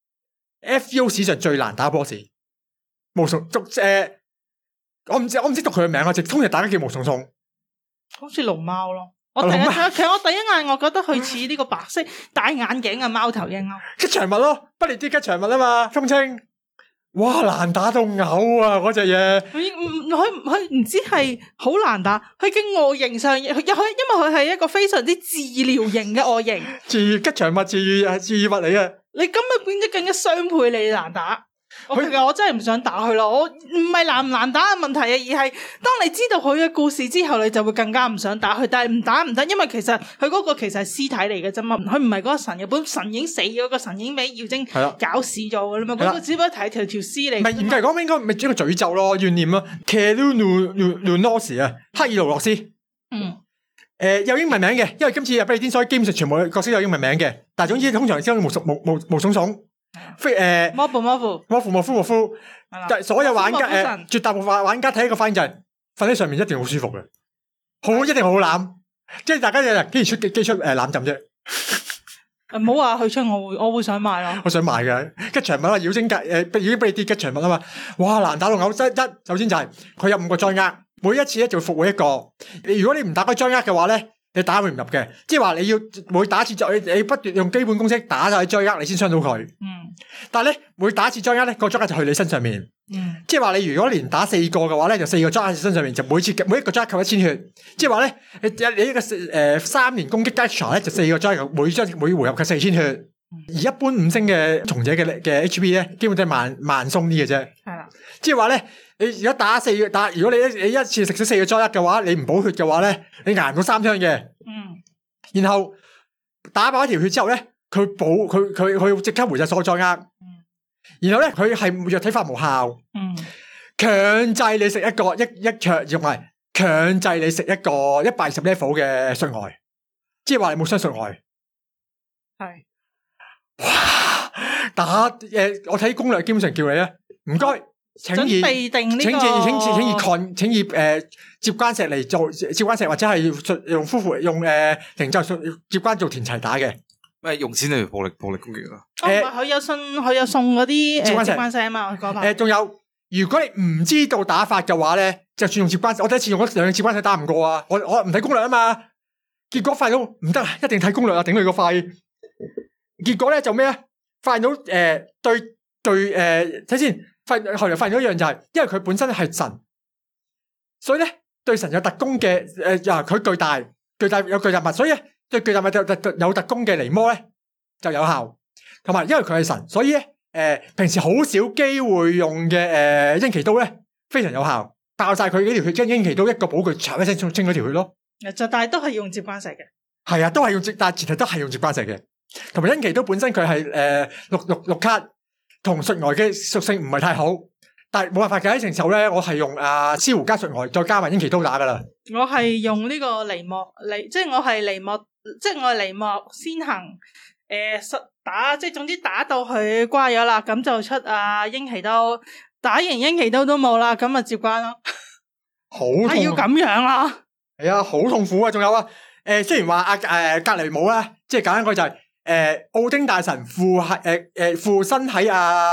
F U 史上最難打 boss， 無蟲讀誒，我唔知我唔識讀佢嘅名啊，直通常大家叫無蟲蟲， 好似龍貓咯。我第一其實我第一眼我覺得佢似呢個白色戴眼鏡嘅貓頭鷹咯，吉祥物咯，不列啲吉祥物啊嘛，風清，哇難打到嘔啊嗰隻嘢， 佢唔佢佢唔知係好難打，佢嘅外形上，佢因為佢係一個非常之治療型嘅外形， 治吉祥物治愈治愈物嚟嘅， 你今日變咗更加雙倍你難打。我其實我真係唔想打佢咯，我唔係難唔難打嘅問題啊，而係當你知道佢嘅故事之後，你就會更加唔想打佢。但係唔打唔得，因為其實佢嗰個其實係屍體嚟嘅啫嘛，佢唔係嗰個神，日本神已經死咗，個神已經俾妖精搞死咗噶啦嘛，嗰個只不過係條條屍嚟。唔係嚴格嚟講， 應該咪一個詛咒咯，怨念咯 Kellunos 啊，克爾魯洛斯。嗯。誒，有英文名嘅，因為今次入俾你天所基本上全部角色都有英文名嘅，但係總之通常先無無無無蟲蟲。非誒， 魔夫魔夫魔夫魔夫魔夫，但係所有玩家誒，絕大部分玩家睇一個反應就係瞓喺上面一定好舒服嘅，好一定好攬，即係大家有人竟然出機出誒攬枕啫。 唔好話佢出，我會我會想買咯。 我想買嘅吉祥物啊，妖精格誒，已經俾你啲吉祥物啊嘛。哇，難打到嘔！一一首先就係佢有五個災厄，每一次咧就復活一個。如果你唔打嗰災厄嘅話咧，你打佢唔入嘅，即係話你要每打一次災，你不斷用基本公式打晒災厄，你先傷到佢。嗯。但係咧，每打一次災厄咧，個災厄就去你身上面。嗯。即係話你如果連打四個嘅話咧，就四個災厄喺身上面，就每次每一個災厄扣一千血。即係話咧，你你呢個誒三年攻擊 extra 咧，就四個災厄，每張每回合扣四千血。嗯、而一般五星嘅從者嘅嘅 H P 咧，基本都係慢慢鬆啲嘅啫。係啦。即係話咧，你如果打四個打，如果你一你一次食咗四個災厄嘅話，你唔補血嘅話咧，你挨唔到三槍嘅。嗯。然後打爆一條血之後咧，佢補佢佢佢即刻回晒所有災厄。嗯。然後咧，佢係藥體發無效。嗯。強制你食一個一一桌，用埋強制你食一個一百二十 level 嘅術外，即係話你冇雙術外。係。哇！打誒、呃，我睇攻略基本上叫你咧，唔該，請以備定呢、這個， 請以請以請以抗，請以誒接關石嚟做接關石，或者係用夫婦用誒靈咒接關做田齊打嘅。 咩用錢嚟暴力暴力攻擊啊？ 誒、哦，佢有送佢有送嗰啲誒接關石啊嘛，嗰排。 誒，仲有，如果你唔知道打法嘅話咧，就算用接關石，我第一次用嗰兩個接關石打唔過啊，我我唔睇攻略啊嘛，結果發現到唔得啊，一定睇攻略啊，頂佢個肺。結果咧就咩啊？發現到誒、呃、對對誒睇先，發現後來發現咗一樣就係、是，因為佢本身係神，所以咧對神有特攻嘅誒，啊佢巨大巨大有巨大物，所以咧對巨大物有特有特攻嘅離魔咧就有效，同埋因為佢係神，所以咧誒、呃、平時好少機會用嘅誒鷹旗刀咧非常有效，爆晒佢幾條血，將鷹旗刀一個寶具嚓一聲清清咗條血咯。 就但係都係用接關石嘅， 係啊，都係用接，但係前提都係用接關石嘅。同埋恩奇都本身佢係誒六六六卡，同術外嘅屬性唔係太好，但係冇辦法嘅，喺承受咧，我係用啊司狐加術外，再加埋恩奇都打噶啦。 我係用呢個離莫離，即係我係離莫，即係我係離莫先行誒實、呃、打，即係總之打到佢瓜咗啦，咁就出啊英奇都打完英奇都都冇啦，咁啊接關咯。 好痛係要咁樣啦。 係啊，好痛苦啊！仲有啊，誒、呃、雖然話阿誒隔籬冇啦，即係簡單句就係、是。誒，奧、呃、丁大神附係誒誒附身喺阿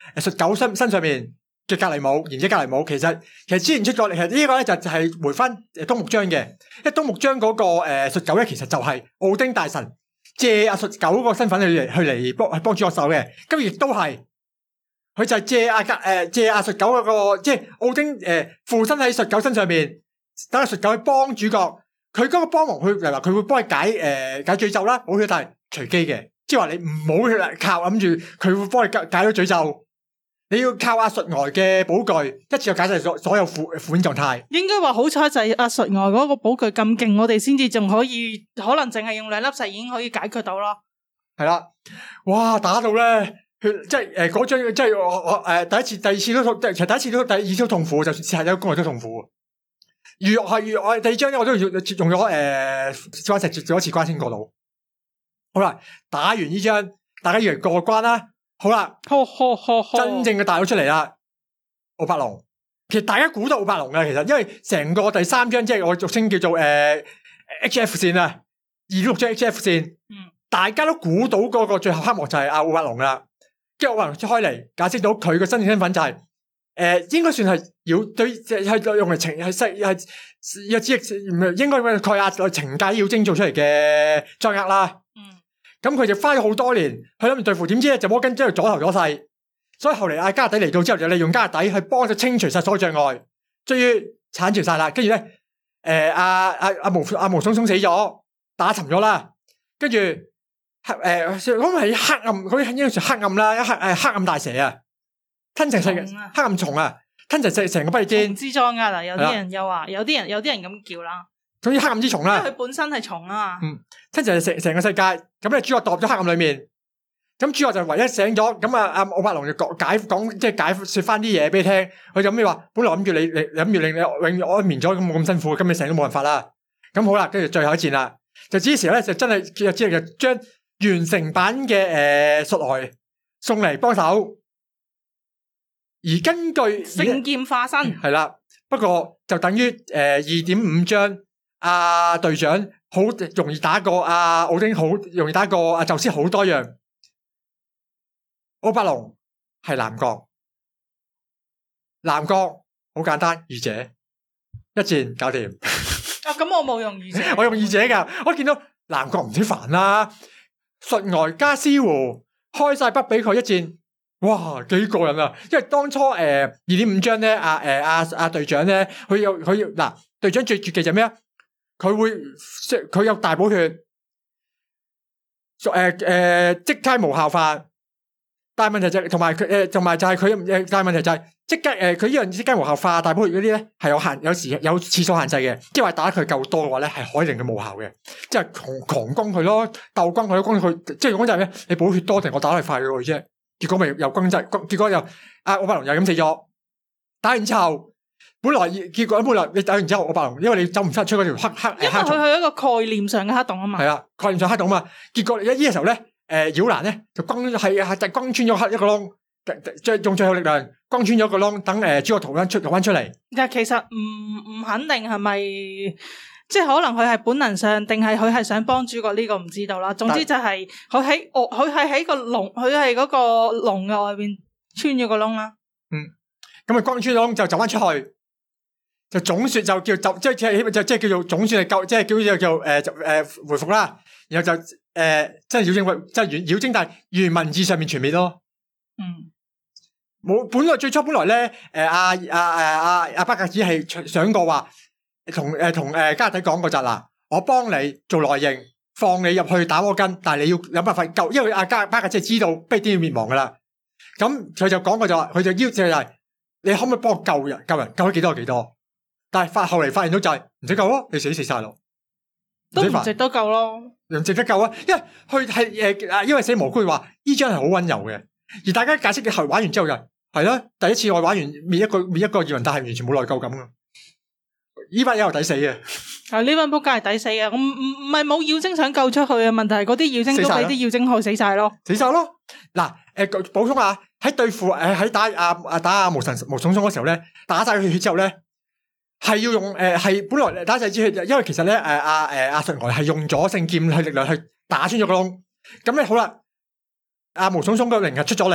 誒術狗身身上面嘅隔離帽，然之後隔離帽其實其實之前出咗，其實呢個咧就就係回翻誒東木章嘅，因為東木章嗰個誒術狗咧其實就係奧丁大神借阿術狗嗰個身份去嚟去嚟幫幫主角手嘅，咁亦都係佢就係借阿格誒借阿術狗嗰個即係奧丁誒附身喺術狗身上面，等阿術狗去幫主角，佢嗰個幫忙佢例如話佢會幫佢解誒解詛咒啦，好嘅，但係隨機嘅，即係話你唔好靠諗住佢會幫你解解咗詛咒。你要靠阿術外嘅寶具，一次就解晒所所有負負面狀態。應該話好彩就係阿術外嗰個寶具咁勁，我哋先至仲可以，可能淨係用兩粒石已經可以解決到咯。係啦，哇！打到咧，即係誒嗰張，即係我我誒第一次、第二次都痛，其實第一次都第二次都痛苦，就算試下有攻略都痛苦。如係如我第二張咧，我都用用咗誒關石做一次關先過到。好啦，打完呢張，大家以為過關啦。好啦，真正嘅大佬出嚟啦，奧伯龍。其實大家估到奧伯龍嘅，其實因為成個第三章即係我俗稱叫做誒、呃、H F 線啊，二六章 H F 線，嗯，大家都估到嗰個最後黑幕就係阿奧伯龍啦。跟住奧伯龍出開嚟，解釋到佢嘅真正身份就係、是、誒、呃，應該算係妖對，係用嚟懲係係係有知唔係應該用蓋亞來懲戒妖精做出嚟嘅災厄啦。咁佢就花咗好多年去諗住對付，點知咧就摩根將佢阻頭阻勢，所以後嚟阿加特底嚟到之後就利用加特底去幫佢清除晒所有障礙，終於鏟除晒啦。跟住咧，誒阿阿阿毛阿毛松松死咗，打沉咗啦。跟住黑誒咁係黑暗，佢應該算黑暗啦，一黑誒黑暗大蛇啊，吞成成黑暗蟲啊，吞成成成個不列顛之裝噶啦。有啲人又話，有啲人有啲人咁叫啦。總之黑暗之蟲啦，因為佢本身係蟲啊嘛。嗯，跟住就成成個世界，咁咧主角墮入咗黑暗裏面，咁主角就唯一醒咗，咁啊阿奧伯龍就講解講即係解說翻啲嘢俾你聽。佢就咩話？本來諗住你你諗住令你永遠安眠咗，咁冇咁辛苦，今日成都冇辦法啦。咁好啦，跟住最後一戰啦，就之時咧就真係就即係將完成版嘅誒術外送嚟幫手，而根據聖劍化身係啦，不過就等於誒二點五章。阿隊長好容易打過阿奧丁，好容易打過阿宙斯好多樣。奧伯龍係男角，男角好簡單，御姐一戰搞掂。啊，咁我冇用御姐，我用御姐噶。我見到男角唔使煩啦，術外加師傅開晒筆俾佢一戰，哇幾過癮啊！因為當初誒二點五章咧，阿誒阿阿隊長咧，佢有佢要嗱隊長最絕嘅就咩啊？佢會即係佢有大補血，誒誒即刻無效化，但係問題就係同埋佢誒同埋就係佢誒，但係問題就係即刻誒佢呢樣即刻無效化大補血嗰啲咧係有限，有時有次數限制嘅，即係話打得佢夠多嘅話咧係可以令佢無效嘅，即係狂狂攻佢咯，鬥攻佢咯，攻佢即係講就係咩？你補血多定我打得快過佢啫？結果咪又攻制，結果又阿奧伯龍又咁死咗，打完之後。本來結果本來你打完之後，奧伯龍因為你走唔出出嗰條黑黑，因為佢係一個概念上嘅黑洞啊嘛。係啊，概念上黑洞啊嘛。結果一呢個時候咧，誒妖蘭咧就轟係係就轟穿咗黑一個窿，最用最後力量轟穿咗個窿，等誒主角逃翻出逃翻出嚟。但其實唔唔肯定係咪，即係可能佢係本能上，定係佢係想幫主角呢個唔知道啦。總之就係佢喺我佢係喺個籠，佢係嗰個籠嘅外邊穿咗個窿啦。嗯，咁啊轟穿咗窿就走翻出去。就總算就叫就即係起碼就即係叫做總算係救，即係叫叫做誒誒回復啦。然後就誒即係妖精，即係妖精，但係原文字上面全滅咯。嗯，冇本來最初本來咧誒阿阿誒阿阿巴格子係想過話同誒同誒加特底講過就嗱，我幫你做內應，放你入去打摩根，但係你要諗辦法救，因為阿加巴格子知道必定要滅亡噶啦。咁佢就講過就話，佢就要求就係你可唔可以幫我救人？救人救咗幾多就幾多。但係發後嚟發現到就係唔使救咯，你死死晒咯，都唔值得救咯，唔值得救啊！因為佢係誒，因為死蘑菇話呢張係好溫柔嘅，而大家解釋嘅後玩完之後就係啦，第一次我玩完滅一個滅一個異魂，但係完全冇內疚感噶，呢班友抵死嘅，係呢班仆街係抵死嘅，唔唔唔係冇妖精想救出去嘅問題，嗰啲妖精都俾啲妖精害死晒咯，死晒咯。嗱誒，補充下喺對付誒喺打阿阿打阿無神無松松嗰時候咧，打晒佢血之後咧。係要用誒，係、呃、本來打晒支血，因為其實咧誒阿誒阿術外係用咗聖劍去力量去打穿咗個窿，咁咧好啦，阿毛松松個靈係出咗嚟啦，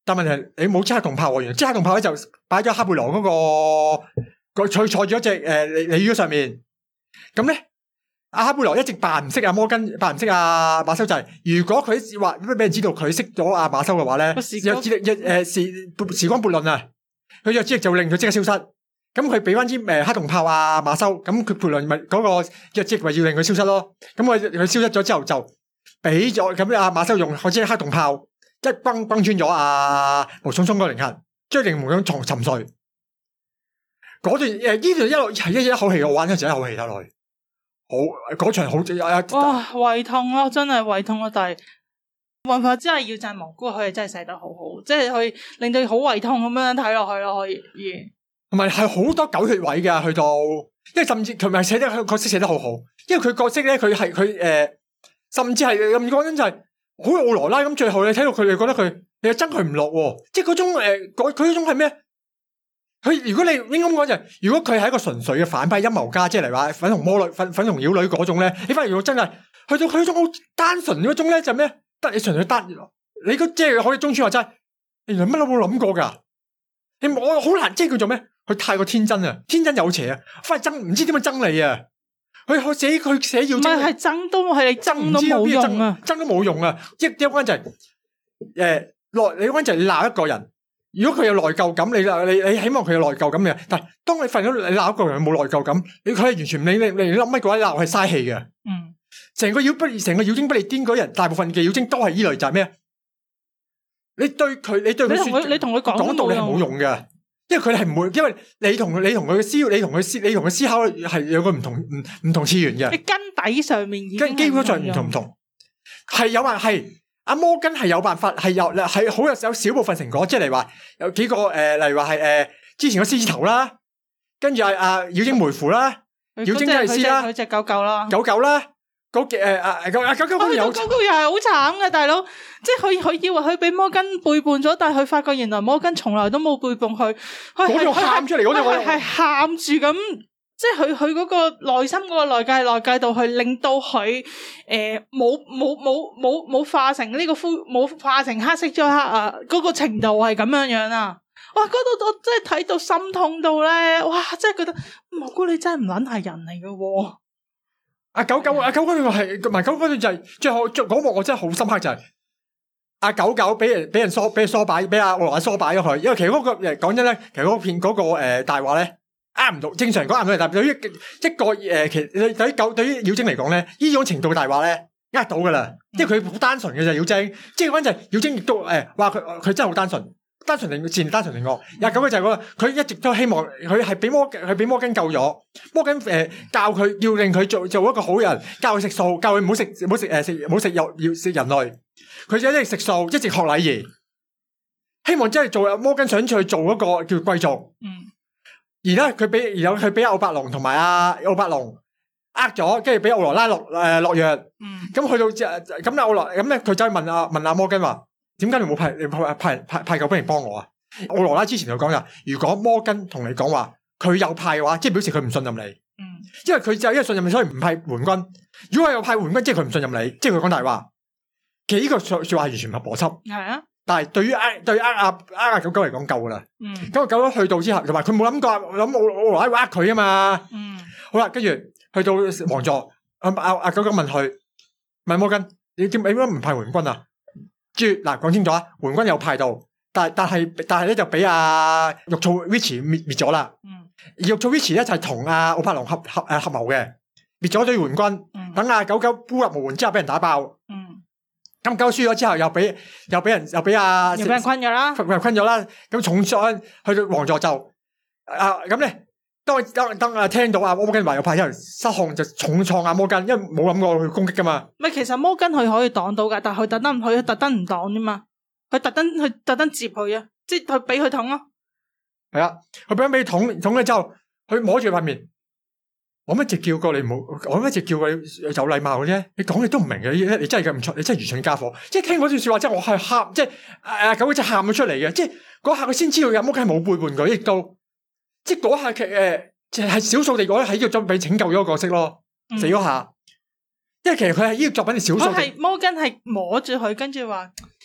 但問題係你冇即刻同炮喎，原來即刻同炮咧就擺咗哈貝羅嗰個，佢坐坐住一隻誒鯉鯉魚上面。咁咧，阿哈貝羅一直扮唔識阿摩根，扮唔識阿馬修就係，如果佢話俾人知道佢識咗阿馬修嘅話咧，有智力誒時時光悖論啊，佢有智力就會令佢即刻消失。咁佢俾翻支誒黑洞炮啊馬修，咁佢悖論咪嗰個弱智咪要令佢消失咯。咁佢佢消失咗之後就俾咗咁阿馬修用嗰支黑洞炮一崩崩穿咗阿毛松松個靈核，將靈魂咁沉沉睡。嗰段誒呢段一路係一一口氣，我玩嗰時一口氣睇落去，好嗰場好哇胃痛咯，真係胃痛咯，但係冇辦法真係要讚蘑菇，佢係真係寫得好好，即係佢令到好胃痛咁樣睇落去咯，可以。 同埋係好多狗血位嘅，去到，因為甚至佢咪寫得佢角色寫得好好，因為佢角色咧佢係佢誒，甚至係咁講真就係好奧羅拉咁，最後你睇到佢哋覺得佢你又憎佢唔落喎，即係嗰種誒，佢嗰種係咩？佢如果你應該咁講就係，如果佢係一個純粹嘅反派陰謀家，即係嚟話粉紅魔女、粉粉紅妖女嗰種咧，你反而如果真係去到佢嗰種好單純嗰種咧，就咩？得你純粹單，你個即係可以中村話齋，原來乜都冇諗過㗎，你我好難即係叫做咩？佢太過天真啊，天真有邪啊，反而憎唔知點樣憎你啊！佢佢寫佢寫要憎， 唔係係憎都係你憎都冇用啊， 憎都冇用啊！一一關就係誒內，你關就係鬧一個人。如果佢有內疚感，你你你希望佢有內疚感嘅，但係當你發現到你鬧一個人冇內疚感，你佢係完全唔理你你諗乜鬼鬧係嘥氣嘅。 嗯，成個妖不成個妖精不離癲嗰人，大部分嘅妖精都係依類就係咩？你對佢你對佢說你同佢講講道理係冇用嘅。因為佢哋係唔會，因為你同你同佢嘅思，你同佢思，你同佢思考係有個唔同唔唔同次元嘅。 你根底上面已經基本上唔同唔同，係有話係阿摩根係有辦法，係有係好有有少部分成果，即係嚟話有幾個誒、呃，例如話係誒之前個獅子頭啦，跟住係阿妖精梅芙啦，妖精祭司啦， 佢隻狗狗啦， 狗狗啦。嗰嘅誒啊狗狗狗狗有， 狗狗又係好慘嘅大佬，即係佢佢以為佢俾摩根背叛咗，但係佢發覺原來摩根從來都冇背叛佢，佢係喊出嚟嗰種， 係喊住咁，即係佢佢嗰個內心嗰個內界內界度，去令到佢誒冇冇冇冇冇化成呢個灰，冇化成黑色咗黑啊！嗰個程度係咁樣樣啊！哇，嗰度我真係睇到心痛到咧，哇！真係覺得蘑菇你真係唔撚係人嚟嘅喎。 阿狗狗阿狗嗰段係唔係狗嗰段就係最後嗰幕我真係好深刻就係阿狗狗俾人俾人梳俾梳擺俾阿奧羅拉梳擺咗佢，因為其實嗰個誒講真咧，其實嗰片嗰個誒大話咧呃唔到，正常講呃唔到，但係對於一個誒其實對於狗對於妖精嚟講咧，呢種程度嘅大話咧呃到噶啦，因為佢好單純嘅就妖精，即係嗰陣就係妖精亦都誒話佢佢真係好單純。單純定善，單純定惡。又咁嘅就係嗰個，佢一直都希望佢係俾摩，佢俾摩根救咗。摩根誒、呃、教佢，要令佢做做一個好人，教佢食素，教佢唔好食唔好食誒食唔好食肉，要食人類。佢就一直食素，一直學禮儀，希望真係做摩根想去做一個叫貴族。嗯。而咧佢俾，然後佢俾阿奧伯龍同埋阿奧伯龍呃咗，跟住俾奧羅拉落誒落藥。嗯。咁去到咁阿奧羅咁咧，佢就問阿問阿摩根話。點解你冇派你派派派派救兵嚟幫我啊？奧羅拉之前就講噶，如果摩根同你講話佢有派嘅話，即係表示佢唔信任你。嗯，因為佢就係因為信任你，所以唔派援軍。如果係有派援軍，即係佢唔信任你，即係佢講大話。其實呢個說說話係完全唔合邏輯。係啊，但係對於呃對於呃阿呃阿狗狗嚟講夠噶啦。嗯，咁個狗狗去到之後，同埋佢冇諗過諗奧奧羅拉會呃佢啊嘛。嗯，好啦，跟住去到王座，阿阿阿狗狗問佢問摩根，你點解唔派援軍啊？嗱，講清楚啊，援軍有派到，但但係但係咧就俾阿玉藻 Witch 滅滅咗啦。嗯，而玉藻 Witch 咧就係同阿奧柏龍合合誒合謀嘅，滅咗對援軍。嗯，等阿狗狗孤立無援之後俾人打爆。嗯，咁狗輸咗之後又俾又俾人又俾阿又俾人困咗啦， 俾人困咗啦。咁重傷去到王座就啊咁咧。當當當啊聽到阿摩根話有派之後失控就重創阿摩根，因為冇諗過去攻擊噶嘛。 唔係，其實摩根佢可以擋到噶，但係佢特登佢特登唔擋啫嘛。佢特登佢特登接佢啊，即係佢俾佢捅咯。 係啊，佢俾俾捅捅咗之後，佢摸住塊面，我乜直叫過你唔好，我乜直叫過你有禮貌嘅啫。你講你都唔明嘅，你你真係咁唔錯，你真係愚蠢家伙。即係聽嗰段說話之後，我係喊，即係誒狗隻喊咗出嚟嘅。即係嗰下佢先知道阿摩根係冇背叛佢，亦都。即係嗰下劇誒，就係少數地講喺呢個作品拯救咗個角色咯，嗯、死咗下。因為其實佢係呢個作品嘅少數。佢係摩根係摸住佢，跟住話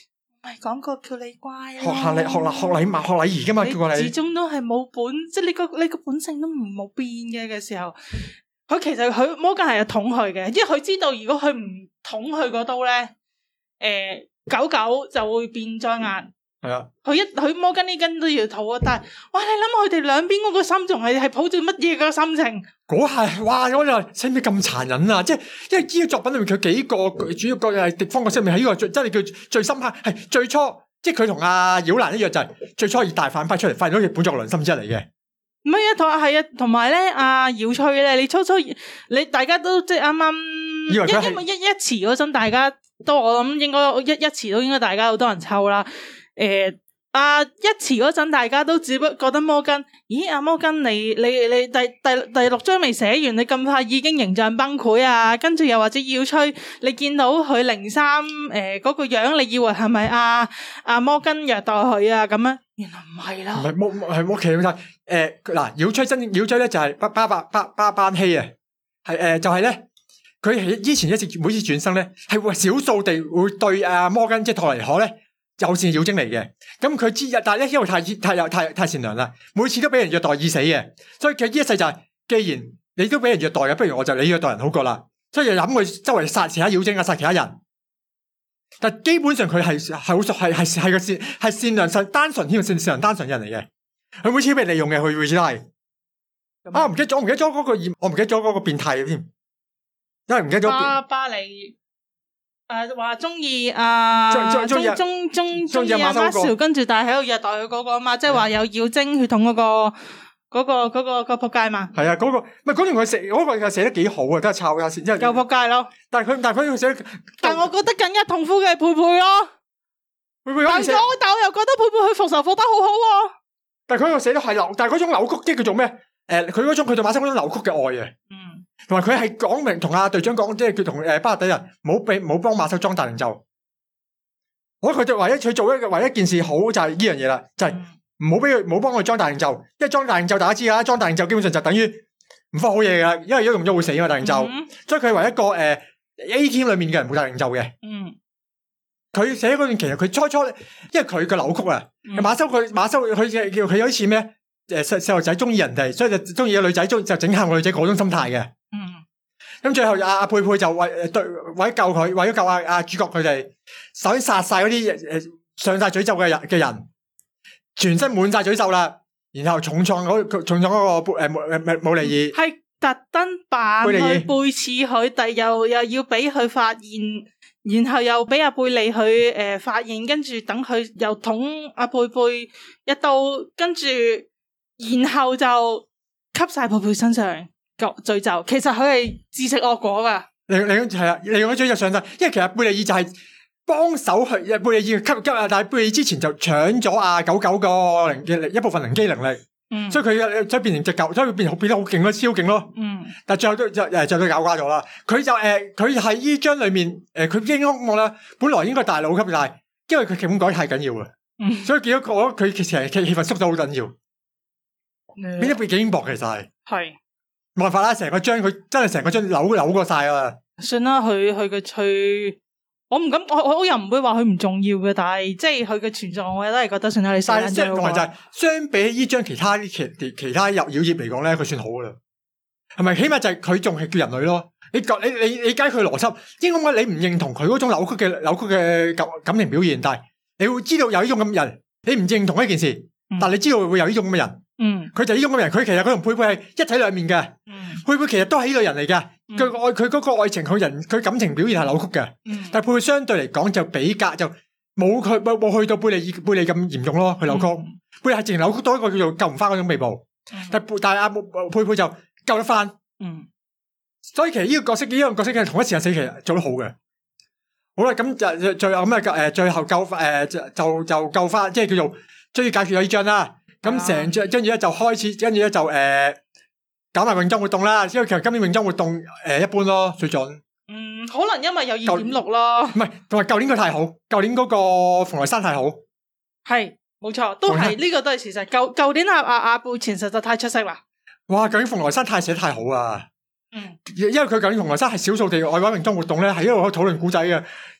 咪講過叫你乖咯， 學下你學禮學禮貌學禮儀噶嘛，叫過你。 始終都係冇本，即係你個你個本性都唔冇變嘅嘅時候，佢其實佢摩根係有捅佢嘅，因為佢知道如果佢唔捅佢嗰刀咧，誒、呃，久久就會變災難。 係啊， 佢一佢摩根呢根都要吐啊！但係，哇！你諗佢哋兩邊嗰個心仲係係抱住乜嘢個心情？ 嗰下哇！我就使唔使咁殘忍啊？即係因為呢個作品裏面佢幾個主要角係敵方角色，咪喺呢個最真係叫最深刻，係最初即係佢同阿妖蘭一樣，就係最初以大反派出嚟，發現到佢本作良心之一嚟嘅。 唔係啊，同係啊，同埋咧，阿姚翠咧，你初初你大家都即係啱啱，因因為一一詞嗰陣，大家都我諗應該一一詞都應該大家好多人抽啦。誒，阿、呃、一詞嗰陣，大家都只不過覺得摩根，咦？阿摩根，你你你第第第六章未寫完，你咁快已經形象崩潰啊？跟住又或者要吹，你見到佢零三誒嗰個樣，你以為係咪阿阿摩根虐待佢啊？咁樣，原來唔係啦， 唔係摩係摩奇咁晒。誒嗱，妖吹真妖吹咧就係巴巴巴巴巴班希啊，係誒、呃、就係、是、咧，佢係以前一直每次轉生咧，係會少數地會對阿摩根即係托尼可咧。友善妖精嚟嘅，咁佢知，但係咧因為太太有太太善良啦，每次都俾人虐待而死嘅，所以佢呢一世就係、是，既然你都俾人虐待嘅，不如我就你虐待人好過啦，所以就諗佢周圍殺其他妖精啊，殺其他人。但基本上佢係係好熟，係係係個善係善良善單純添，善善良單純人嚟嘅。佢每次都俾人利用嘅，佢每次都係。啊，唔記得咗，唔記得咗嗰個我唔記得咗嗰個變態嘅添，因為唔記得咗。 巴巴里。誒，話中意啊，中中中中中意阿馬少，跟住但係喺度虐待佢嗰個啊嘛，即係話有妖精血統嗰個嗰個嗰個個仆街嘛。係啊，嗰個唔係嗰段佢寫嗰個又寫得幾好啊，都係抄下先，因為夠仆街咯。 但係佢但係佢寫， 但係我覺得更加痛苦嘅係佩佩咯。 佩佩但係我但我又覺得佩佩佢復仇復得好好。但係佢又寫得係扭，但係嗰種扭曲即係叫做咩？誒，佢嗰種佢對馬生嗰種扭曲嘅愛啊。嗯。同埋佢係講明同阿隊長講，即係佢同誒巴特底人，唔好俾唔好幫馬修裝大靈咒。我覺得佢就唯一佢做一個唯一一件事好就係呢樣嘢啦，就係唔好俾佢唔好幫佢裝大靈咒，因為裝大靈咒大家知啦，裝大靈咒基本上就等於唔科好嘢噶，因為如果用咗會死啊嘛大靈咒，嗯、所以佢係唯一一個誒、呃、A team 裏面嘅人冇大靈咒嘅。嗯，佢寫嗰段其實佢初初，因為佢嘅扭曲啊，嗯、馬修佢馬修佢叫佢有啲似咩？誒細細路仔中意人哋，所以就中意個女仔，中就整下個女仔嗰種心態嘅。嗯，咁最後阿阿佩佩就為誒對為咗救佢，為咗救阿阿主角佢哋，首先殺晒嗰啲誒上晒詛咒嘅人嘅人，全身滿晒詛咒啦，然後重創嗰重創嗰個誒誒誒姆利爾，係特登扮去背刺佢，但又又要俾佢發現，然後又俾阿貝利佢誒發現，跟住等佢又捅阿佩佩一刀，跟住。然後就吸晒佩佩身上個詛咒，其實佢係自食惡果噶。你你係啊，利用咗詛咒上身，因為其實貝利爾就係幫手去，貝利爾吸吸啊，但係貝利爾之前就搶咗阿九九個靈嘅一部分靈機能力，嗯，所以佢所以變成隻狗，所以變變得好勁咯，超勁咯，嗯。但係最後都就誒就都搞瓜咗啦。佢就誒佢喺呢章裏面誒佢英雄啦，本來應該大佬級，但係因為佢劇本改太緊要啦，嗯，所以見到我佢其實氣氣氛縮咗好緊要。邊一背景薄其實係係冇辦法啦，成個章佢真係成個章扭扭過晒啊！算啦，佢佢嘅吹，我唔敢，我我又唔會話佢唔重要嘅，但係即係佢嘅存在，我都係覺得算係你細緊張。同埋就係相比呢章其他啲其其他入妖孽嚟講咧，佢算好噶啦，係咪？起碼就係佢仲係叫人類咯。你覺你你理解佢邏輯，應該講你唔認同佢嗰種扭曲嘅扭曲嘅感感情表現，但係你會知道有呢種咁嘅人，你唔認同一件事，嗯、但係你知道會有呢種咁嘅人。嗯，佢就呢種咁嘅人，佢其實佢同佩佩係一體兩面嘅。嗯，佩佩其實都係呢類人嚟嘅。佢、嗯、愛佢嗰個愛情，佢人佢感情表現係扭曲嘅。嗯，但係佩佩相對嚟講就比較就冇佢冇冇去到貝利貝利咁嚴重咯。佢扭曲，貝利係淨係扭曲到一個叫做救唔翻嗰種地步。嗯、但係但係阿佩佩就救得翻。嗯，所以其實呢個角色呢、這個角色係同一時間死，其實做得好嘅。好啦，咁就最後咁啊誒，最後救誒、呃、就就就救翻，即係叫做終於解決咗呢章啦。咁成隻跟住咧就開始，跟住咧就誒、呃、搞埋泳裝活動啦。因為其實今年泳裝活動誒、呃、一般咯，水準。嗯，可能因為有二點六咯。唔係，同埋舊年個太好，舊年嗰個蓬萊山太好。係，冇錯，都係呢、這個都係事實。舊舊年阿阿阿貝前實在太出色啦。哇！究竟蓬萊山太寫得太好啊！嗯，因為佢舊年蓬萊山係少數地外玩泳裝活動咧，係一路去討論古仔嘅。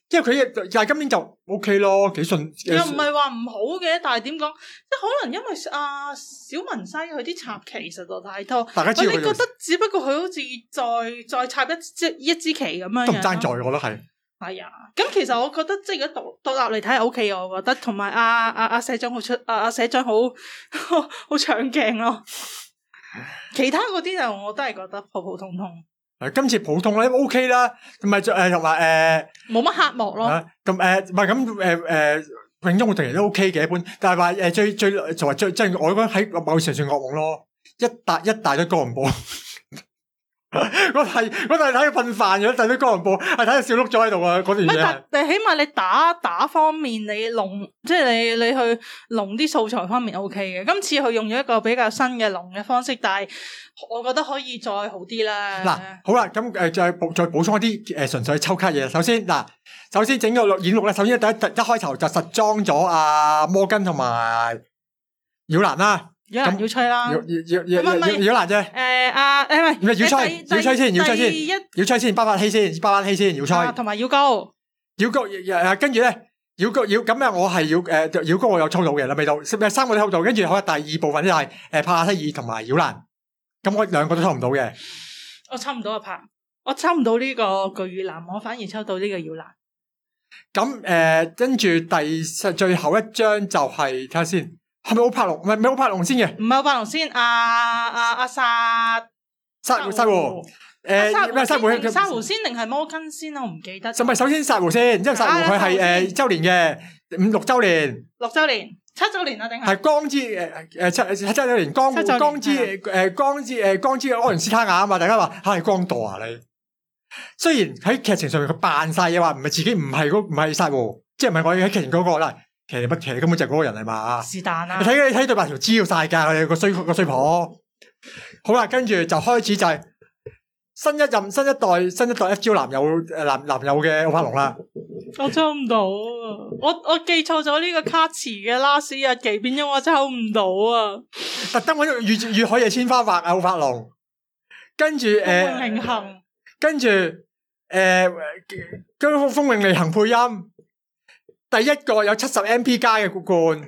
因為佢但係今年就 O K 咯，幾順。 又唔係話唔好嘅，但係點講？即係可能因為阿、啊、小文西佢啲插旗實在太多， 大家知道我哋覺得只不過佢好似再再插一支一支旗咁樣， 都唔爭在，我覺得係。 係啊，咁其實我覺得即係如果獨獨立嚟睇係 O K 嘅，我覺得同埋阿阿阿社長好出，阿、啊、阿社長好好搶鏡咯。其他嗰啲就我都係覺得普普通通。 誒，今次普通咧 O K 啦，同埋誒同埋誒冇乜黑幕咯。 咁誒唔係咁誒誒，泳中活動員都 O K 嘅一般，但係話誒最最就話最即係我覺得喺某程度上噩夢咯，一大一大堆哥倫布。我係我係睇佢噴飯嘅，一大堆哥倫布係睇到笑碌咗喺度啊！嗰段嘢。 但係起碼你打打方面，你龍即係你你去龍啲素材方面 O K 嘅。今次佢用咗一個比較新嘅龍嘅方式，但係我覺得可以再好啲啦。 嗱，好啦，咁誒再補再補充一啲誒純粹抽卡嘢。首先嗱，首先整個演錄咧，首先第一第一開頭就實裝咗阿摩根同埋妖蘭啦。 妖蘭要吹啦， 妖妖妖妖妖妖蘭啫。 誒阿誒唔係， 唔係要吹，要吹先，要吹先，要吹先，八八氣先，八八氣先，要吹。 同埋妖高， 妖高誒跟住咧，妖高妖咁啊！我係妖誒妖高我有抽到嘅啦，未到，三個都抽到。跟住好第二部分就係誒帕亞西爾同埋妖蘭，咁我兩個都抽唔到嘅。 我抽唔到阿帕，我抽唔到呢個巨乳男，我反而抽到呢個妖蘭。 咁誒，跟住第最後一張就係睇下先。係咪奧柏龍？唔係唔係奧柏龍先嘅， 唔係奧柏龍先。阿阿阿沙沙沙湖，誒咩沙湖？ 沙湖先定係摩根先？我唔記得。 就咪首先沙湖先，之後沙湖佢係誒周年嘅五六周年， 六周年、七周年啊？定係？係光之誒誒七七周年光光之誒光之誒光之柯倫斯塔亞啊嘛！大家話嚇係光墮啊你。雖然喺劇情上面佢扮晒嘢話唔係自己唔係嗰唔係沙湖，即係唔係我喺劇情嗰個啦。其實乜？其實根本就係嗰個人嚟嘛。 是但啦。 你睇你睇對白條知道晒噶，佢個衰個衰婆。好啦，跟住就開始就係新一任、新一代、新一代 F 招男友誒男男友嘅奧柏龍啦。 我抽唔到啊！我我記錯咗呢個卡詞嘅 last 日期，變咗我抽唔到啊！ 特登揾粵粵海夜千花畫奧柏龍，跟住誒， 榮幸， 跟住誒，跟風風榮利行配音。第一個有七十 M P 加嘅罐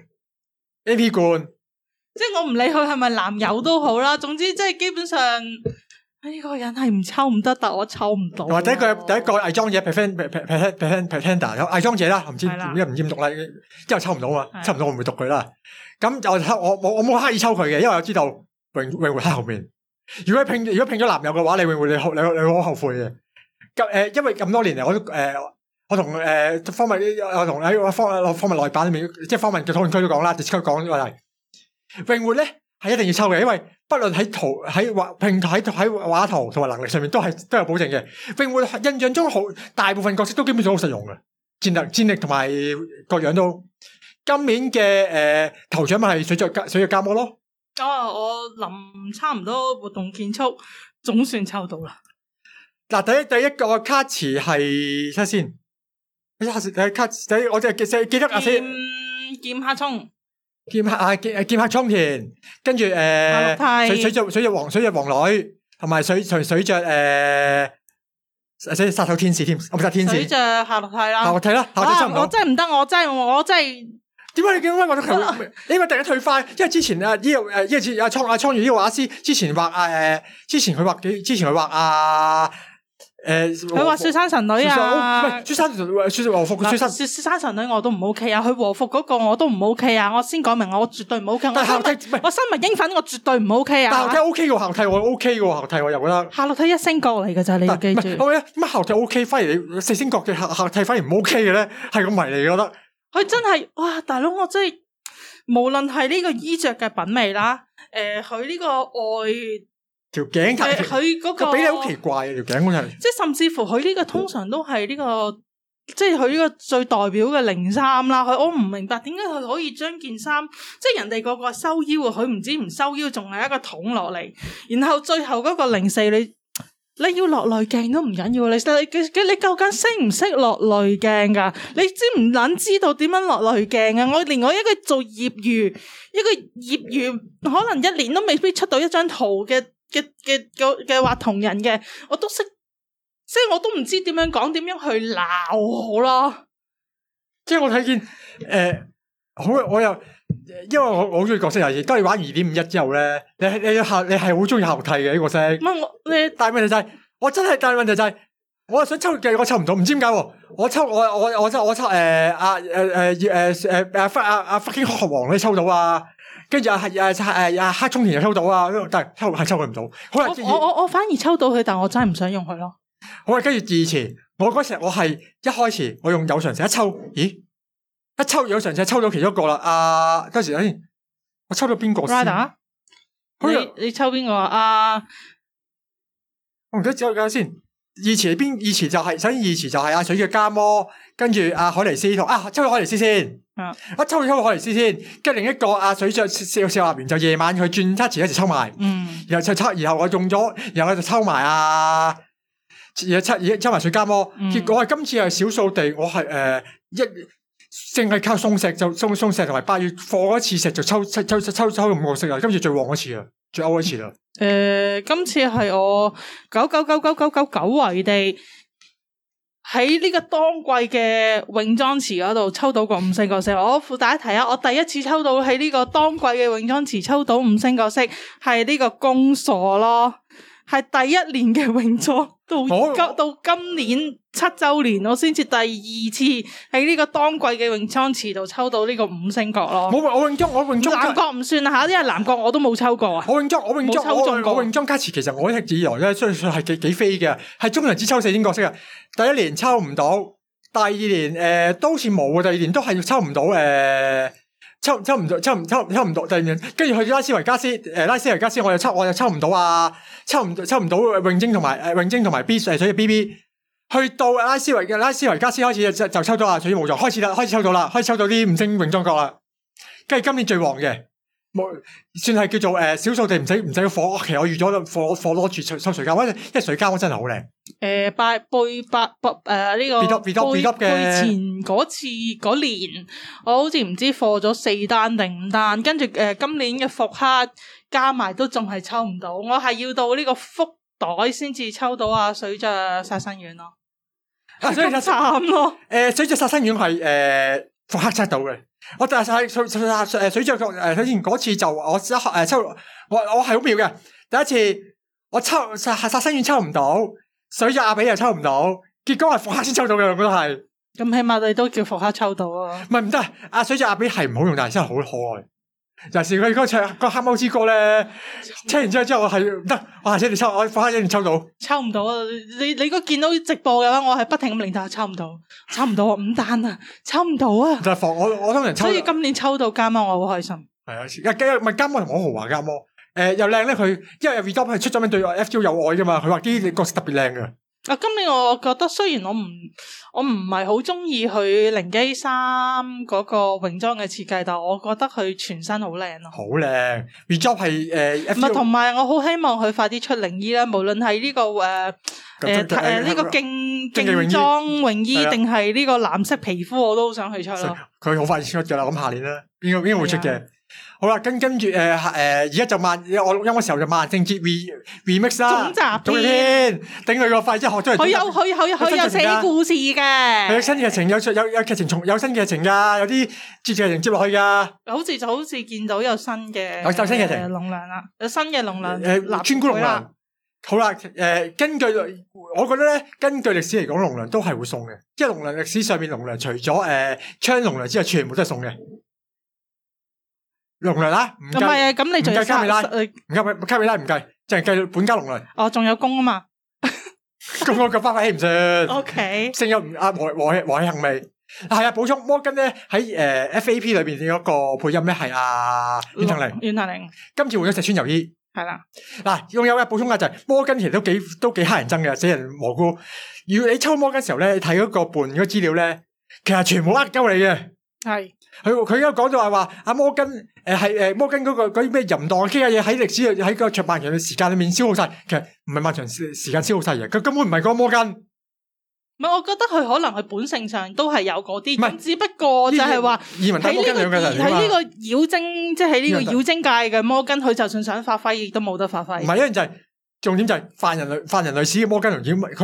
，M P 罐， 即係我唔理佢係咪男友都好啦。總之即係基本上呢個人係唔抽唔得，但我抽唔到。 或者佢第一個偽裝者 pretend pretend pretender 有偽裝者啦，唔知唔知唔知點讀啦，之後抽唔到嘛，抽唔到我唔會讀佢啦。咁就我我我冇刻意抽佢嘅，因為我知道永永會喺後面。如果拼如果拼咗男友嘅話，你永會你你你好後悔嘅。咁誒，因為咁多年嚟我都誒。我同誒方文，我同喺方方文內版裏面，即係方文嘅討論區都講啦，直接講話係詠活咧係一定要抽嘅，因為不論喺圖喺畫拼喺喺畫圖同埋能力上面都係都有保證嘅。詠活印象中好大部分角色都基本上好實用嘅，戰略戰力同埋各樣都。今年嘅誒頭獎咪係水著水著加摩咯。 哦，我臨差唔多活動結束，總算抽到啦。 嗱，第一第一個卡詞係睇下先。睇卡，睇我就記記得阿先劍客衝， 劍客啊劍劍客衝田，跟住誒水水著水著王水著王女，同埋水水水著誒，水殺手天使添，我唔殺天使。水著夏洛蒂啦， 夏洛蒂啦，夏洛蒂差唔多。 我真係唔得，我真係我真係。 點解你點解話到佢？因為突然間退翻，因為之前啊呢個誒，因為之阿倉阿倉原呢個畫師之前畫誒，之前佢畫幾，之前佢畫啊。誒， 佢話雪山神女啊， 唔係雪山雪雪和服雪山雪雪山神女我都唔 OK 啊，佢和服嗰個我都唔 OK 啊，我先講明我絕對唔 OK。但係夏洛蒂我生物英粉我絕對唔 OK 啊。 夏洛蒂 OK 嘅夏洛蒂我 OK 嘅夏洛蒂我又覺得。 夏洛蒂一星角嚟嘅咋，你要記住。 我咧乜夏洛蒂 OK，反而你四星角嘅夏夏洛蒂反而唔 OK 嘅咧，係個謎嚟嘅，我覺得。 佢真係哇，大佬我真係無論係呢個衣着嘅品味啦，誒，佢呢個外。 條頸佢嗰個比例好奇怪啊！條頸好似係， 即係甚至乎佢呢個通常都係呢個，即係佢呢個最代表嘅零衫啦。佢我唔明白點解佢可以將件衫，即係人哋個個收腰啊，佢唔知唔收腰，仲係一個筒落嚟，然後最後嗰個零四你你要落濾鏡都唔緊要，你你你究竟識唔識落濾鏡噶？你知唔捻知道點樣落濾鏡啊？我連我一個做業餘，一個業餘可能一年都未必出到一張圖嘅。嘅嘅嘅嘅畫同人嘅，我都識所以我都唔知點樣講，點樣去鬧好咯。 即係我睇見誒，好、呃、我又因為我我好中意角色遊戲，當你玩二點五一之後咧，你你下你係好中意下替嘅呢個角色。 唔係我你， 但係問題就係、是、我真係，但係問題就係、是、我係想抽嘅，我抽唔到，唔知點解喎。我抽我我我抽我抽誒阿誒誒誒誒阿阿阿 fucking 學王你抽到啊，跟住啊係誒誒阿黑中田又抽到啊，但係抽係抽佢唔到。好啦， 我我我反而抽到佢，但我真係唔想用佢咯。 好啦，跟住以前我嗰時我係一開始我用有常石一抽，咦？一抽有常石抽到其中一個啦。啊，嗰時先我抽到邊個先？ 你你抽邊個啊？ 我唔記得咗，睇先。以前邊？以前就係、是，首先以前就係阿水嘅家魔，跟住阿海尼斯同啊抽咗海尼斯先， 啊一抽咗抽海尼斯先，跟住另一個阿水着少少立完就夜晚佢轉七詞嗰時抽埋， 嗯， 然後就抽，然後我用咗，然後我就抽埋啊，然後抽而抽埋水家魔， 嗯、結果我係今次係少數地，我係誒、呃、一淨係靠送石就送送石同埋八月放一次石就抽抽抽抽抽抽五個色啊，今次最旺嗰次啊，最歐嗰次啦。 誒、呃，今次係我九九九九九九九圍地喺呢個當季嘅泳裝池嗰度抽到個五星角色。我附帶一提啊，我第一次抽到喺呢個當季嘅泳裝池抽到五星角色係呢個公鎖咯，係第一年嘅泳裝到今、哦、到今年七周年，我先至第二次喺呢個當季嘅泳裝池度抽到呢個五星角咯。 冇，我泳裝我泳裝男角唔算吓，因為男角我都冇抽過啊。 我泳裝我泳裝我我泳裝加持，其實我一直以來咧，相信係幾幾飛嘅，係中人只抽四星角色啊。第一年抽唔到，第二年誒、呃、都好似冇嘅，第二年都係抽唔到誒。呃抽抽唔到，抽唔抽抽唔到，第二年跟住去拉斯維加斯，誒、呃、拉斯維加斯我又抽，我又抽唔到啊，抽唔抽唔到泳晶同埋誒泳晶同埋 B 誒所以 B B， 去到拉斯維嘅拉斯維加斯開始就就抽到啊，水無狀開始啦，開始抽到啦，開始抽到啲五星泳裝角啦，跟住今年最旺嘅，冇算係叫做誒少數地唔使唔使火，其實我預咗火火攞住抽水膠，因為水膠真係好靚。 誒，拜背八八誒呢個背背前嗰次嗰年，我好似唔知貨咗四單定五單，跟住誒今年嘅復刻加埋都仲係抽唔到，我係要到呢個福袋先至抽到啊水著殺生丸咯， 啊所以就慘咯。誒水著殺生丸係誒復刻測到嘅，我但係水水誒水著誒首先嗰次就我一誒抽我我係好妙嘅，第一次我抽殺殺生丸抽唔到。水著阿比又抽唔到，結果係復刻先抽到嘅，兩個都係。咁起碼你都叫復刻抽到啊！ 唔係唔得，阿水著阿比係唔好用，但係真係好可愛。尤其是佢嗰唱個黑貓之歌咧，聽完之後之後我係唔得，我下次你抽，我復刻一定抽到。抽唔到啊！你你如果見到直播嘅話，我係不停咁令大家抽唔到，抽唔到啊！五單啊，抽唔到啊！就係防我我通常抽。所以今年抽到加魔，我好開心。係啊，而家加魔同我豪華加魔。誒、呃，又靚咧佢，因為 Redop 係出咗名對 F G O 有愛噶嘛，佢話啲角色特別靚噶。啊，今年我覺得雖然我唔我唔係好中意佢零機衫嗰個泳裝嘅設計，但係我覺得佢全身好靚咯。好靚 Redop 係誒，唔係同埋我好希望佢快啲出靈衣啦，無論係呢個誒誒誒呢個競競裝泳衣定係呢個藍色皮膚，我都好想去出咯。佢好快出噶啦，咁下年啦，應該應該會出嘅。好啦，跟跟住誒誒，而家就萬我錄音嘅時候就萬聖節 re remix 啦，總集篇，頂佢個肺，即係學咗嚟。佢有佢佢佢有寫故事嘅，有新劇情，有有有劇情重有新劇情噶，有啲接劇情接落去噶。好似就好似見到有新嘅有新劇情龍娘啦，有新嘅龍娘誒，村姑龍娘。好啦，誒，根據我覺得咧，根據歷史嚟講，龍娘都係會送嘅，即係龍娘歷史上面龍娘除咗誒槍龍娘之外，全部都係送嘅。龍娘啦，唔計，咁你仲要卡美拉，唔計卡美拉唔計，淨係計本家龍娘。哦，仲有公啊嘛，公我腳花費起唔算。O K，聲優阿和和和氣幸味，係啊，補充摩根咧喺誒 F A P 裏邊嗰個配音咧係阿阮騰玲，阮騰玲，今次換咗石川由依，係啦。嗱，仲有嘅補充嘅就係摩根其實都幾都幾乞人憎嘅，死人蘑菇。如果你抽摩根時候咧，你睇嗰個伴嗰資料咧，其實全部呃鳩你嘅。係，佢佢而家講咗話話阿摩根誒係誒摩根嗰個嗰啲咩淫蕩嘅傾嘅嘢喺歷史喺個長漫長嘅時間裏面消耗晒，其實唔係漫長時時間消耗晒嘅，佢根本唔係嗰個摩根。唔係，我覺得佢可能佢本性上都係有嗰啲，咁只不過就係話喺呢個喺呢個妖精，即係喺呢個妖精界嘅摩根，佢就算想發揮，亦都冇得發揮。唔係，因為就係重點就係犯人類犯人類史嘅摩根同妖，佢係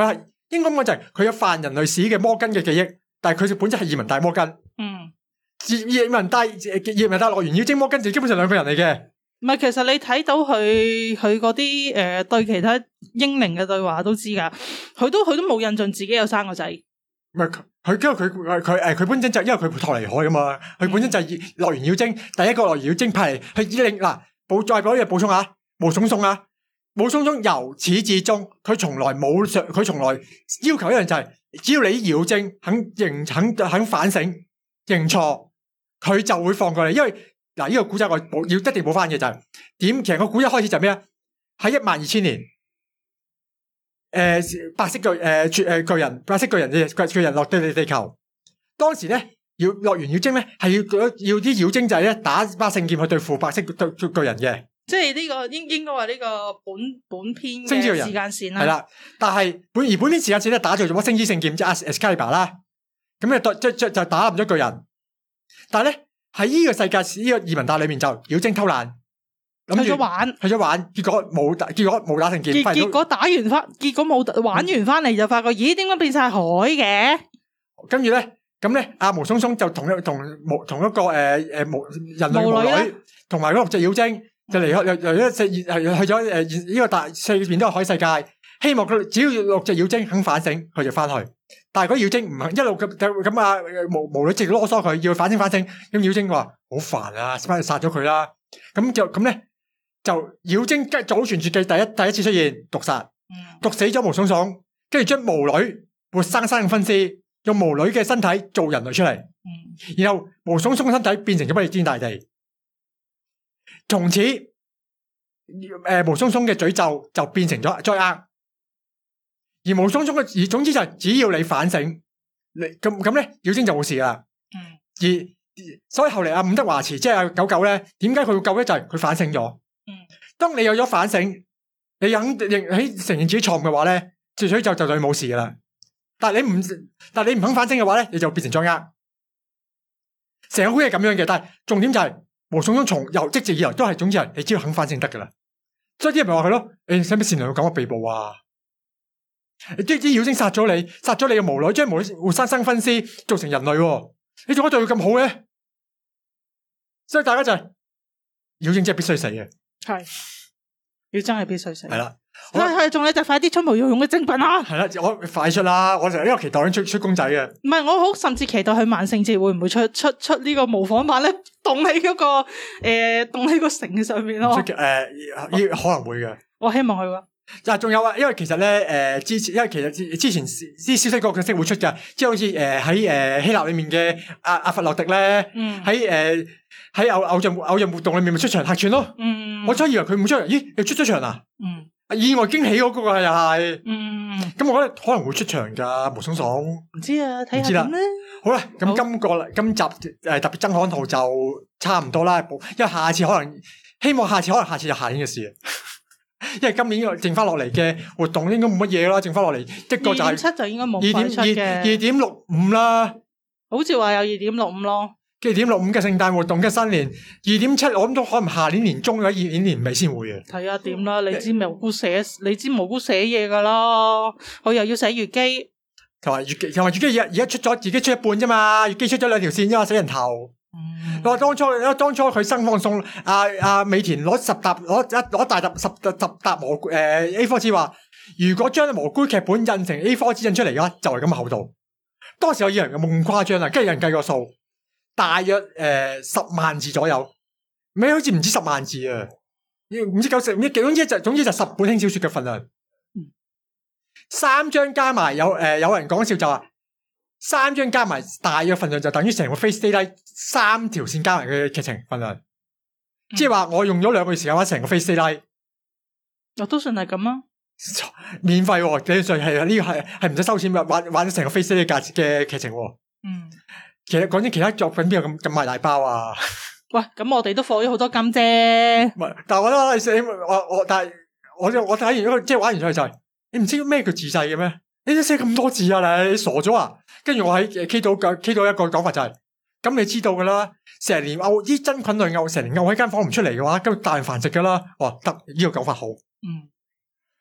應該咁講就係佢有泛人類史嘅摩根嘅記憶，但係佢嘅本質係葉問帶摩根。 嗯， 葉問帶葉問帶樂園妖精摩根就基本上兩個人嚟嘅。 唔係，其實你睇到佢佢嗰啲誒對其他英靈嘅對話都知噶，佢都佢都冇印象自己有生個仔。 唔係佢，因為佢佢佢誒佢本身就因為佢托尼海噶嘛，佢本身就係樂園妖精第一個樂園妖精派嚟去以令嗱補再補一嘢補充下，毛松松啊，毛松松由始至終佢從來冇上佢從來要求一樣就係、是、只要你啲妖精肯認肯肯反省認錯，佢就會放過你，因為。嗱，呢個古仔我補要一定補翻嘅就係、是、點？其實個古仔開始就係咩啊？喺一萬二千年，誒、呃、白色巨誒誒巨人白色巨人嘅巨人落到你地球，當時咧要樂園妖精咧係要要啲妖精仔咧打把聖劍去對付白色巨巨人嘅。即係呢、這個應應該話呢個本本篇嘅時間線啦。 係啦，但係本而本篇時間線咧打造咗把星之聖劍即係 Excalibur 啦，咁咧即即就打冧咗巨人，但係咧。喺呢個世界呢、這個異聞帶裏面就妖精偷懶， 去咗玩， 去咗玩，結果冇打，結果冇打成劍。 結結果打完翻，結果冇玩完翻嚟就發覺，咦？點解變晒海嘅？ 跟住咧，咁咧，阿毛松松就同一同同一個誒誒人類巫女，同埋嗰六隻妖精就離開，又又一隻去咗誒呢個大四邊都係海世界，希望佢只要六隻妖精肯反省，佢就翻去。但係嗰妖精唔肯一路咁咁啊，無無女直囉嗦佢，要佢反省反省。咁妖精話好煩啊，翻去殺咗佢啦。咁就咁咧，就妖精祖傳絕技第一第一次出現毒殺，嗯、毒死咗毛松松，跟住將巫女活生生分屍，用巫女嘅身體做人類出嚟，嗯、然後毛松松嘅身體變成咗不列顛大地。從此，誒、呃、毛松松嘅詛咒就變成咗災厄。而毛松松嘅，而總之就係只要你反省，你咁咁咧，妖精就冇事啦。嗯。而所以後嚟阿伍德華慈即係阿九九咧，點解佢要救咧？就係、是、佢反省咗。嗯。當你有咗反省，你肯認喺承認自己錯誤嘅話咧，最最就就對你冇事噶啦。但係你唔，但係你唔肯反省嘅話咧，你就變成災厄。成個故事係咁樣嘅，但係重點就係、是、毛松松從由即直以來都係總之係你只要肯反省得噶啦。所以啲人咪話佢咯，誒使唔使善良到咁嘅地步啊？啲啲妖精殺咗你，殺咗你嘅巫女，將巫女活生生分屍，做成人類，啊，你做乜對佢咁好嘅？所以大家就係、是、妖精真係必須死嘅， 係妖精係必須死， 係啦， 係係，仲有就快啲出毛茸茸嘅精品啊！係啦， 我快出啦，我成日呢個期待緊出出公仔嘅， 唔係我好甚至期待佢萬聖節會唔會出出出呢個模仿版咧，凍喺嗰個誒凍喺個城上面咯， 誒、呃，可能會嘅， 我希望佢喎。 嗱，仲有啊，因為其實咧，誒、呃，之前因為其實之前啲消息個角色會出噶，即係好似誒喺誒希臘裏面嘅阿阿佛洛狄咧，喺誒喺偶偶像偶像活動裏面咪出場客串咯，嗯、我初以為佢唔出場，咦，又出咗場啊，嗯、意外驚喜嗰個又係，咁、嗯、我覺得可能會出場噶，毛松松， 唔知啊，睇下點咧。 好啦，咁今個今集誒特別增刊號就差唔多啦，因為下次可能希望下次可能下次就下年嘅事。因為今年剩翻落嚟嘅活動應該冇乜嘢啦，剩翻落嚟一個就係二點七就應該冇快出嘅， 二點六五啦， 好似話有二點六五咯。 二點六五嘅聖誕活動嘅新年，二點七我諗都可能下年年中或者二年年尾先會嘅。 睇下點啦，你知蘑菇寫，你知蘑菇寫嘢噶啦，佢又要寫月姬， 同埋月姬，同埋月姬而家出咗自己出一半啫嘛，月姬出咗兩條線啫嘛，死人頭。我話、嗯、當初，當初佢生放送阿阿美田攞十沓攞一攞大沓十十沓蘑菇誒 A 四 紙話，如果將蘑菇劇本印成 A 四 紙印出嚟嘅話，就係咁嘅厚度。當時我以為有冇咁誇張啊，跟住有人計個數，大約誒、呃、十萬字左右，咩好似唔止十萬字啊，唔知九十唔知幾總之就總之就十本輕小說嘅份量。嗯、三張加埋有誒、呃、有人講笑就話。三張加埋大約份量就等於成個 Face Day Night 三條線加埋嘅劇情份量，嗯、即係話我用咗兩個月時間玩成個 Face Day Night， 我都算係咁啊， 免費喎，基本上係呢個係係唔使收錢玩玩咗成個 Face Day 嘅價嘅劇情。嗯，其實講真，其他作品邊有咁咁賣大包啊？ 喂，咁我哋都放咗好多金啫。 唔係，但係我覺得我我但係我我睇完嗰個即係玩完咗就係、是，你唔知咩叫自製嘅咩？你都寫咁多字啊！你傻咗啊！跟住我喺 K 到 K 到一個講法就係、是，咁你知道噶啦，成年漚啲真菌類漚成年漚喺間房唔出嚟嘅話，咁大人繁殖噶啦。哦，得呢、這個講法好。嗯，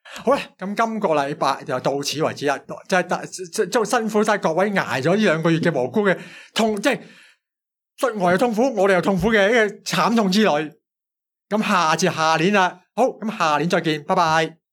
好啦，咁今個禮拜就到此為止啦，即係即即辛苦晒各位挨咗呢兩個月嘅無辜嘅痛，即係出外又痛苦，我哋又痛苦嘅一個慘痛之旅。咁下次下年啦，好，咁下年再見，拜拜。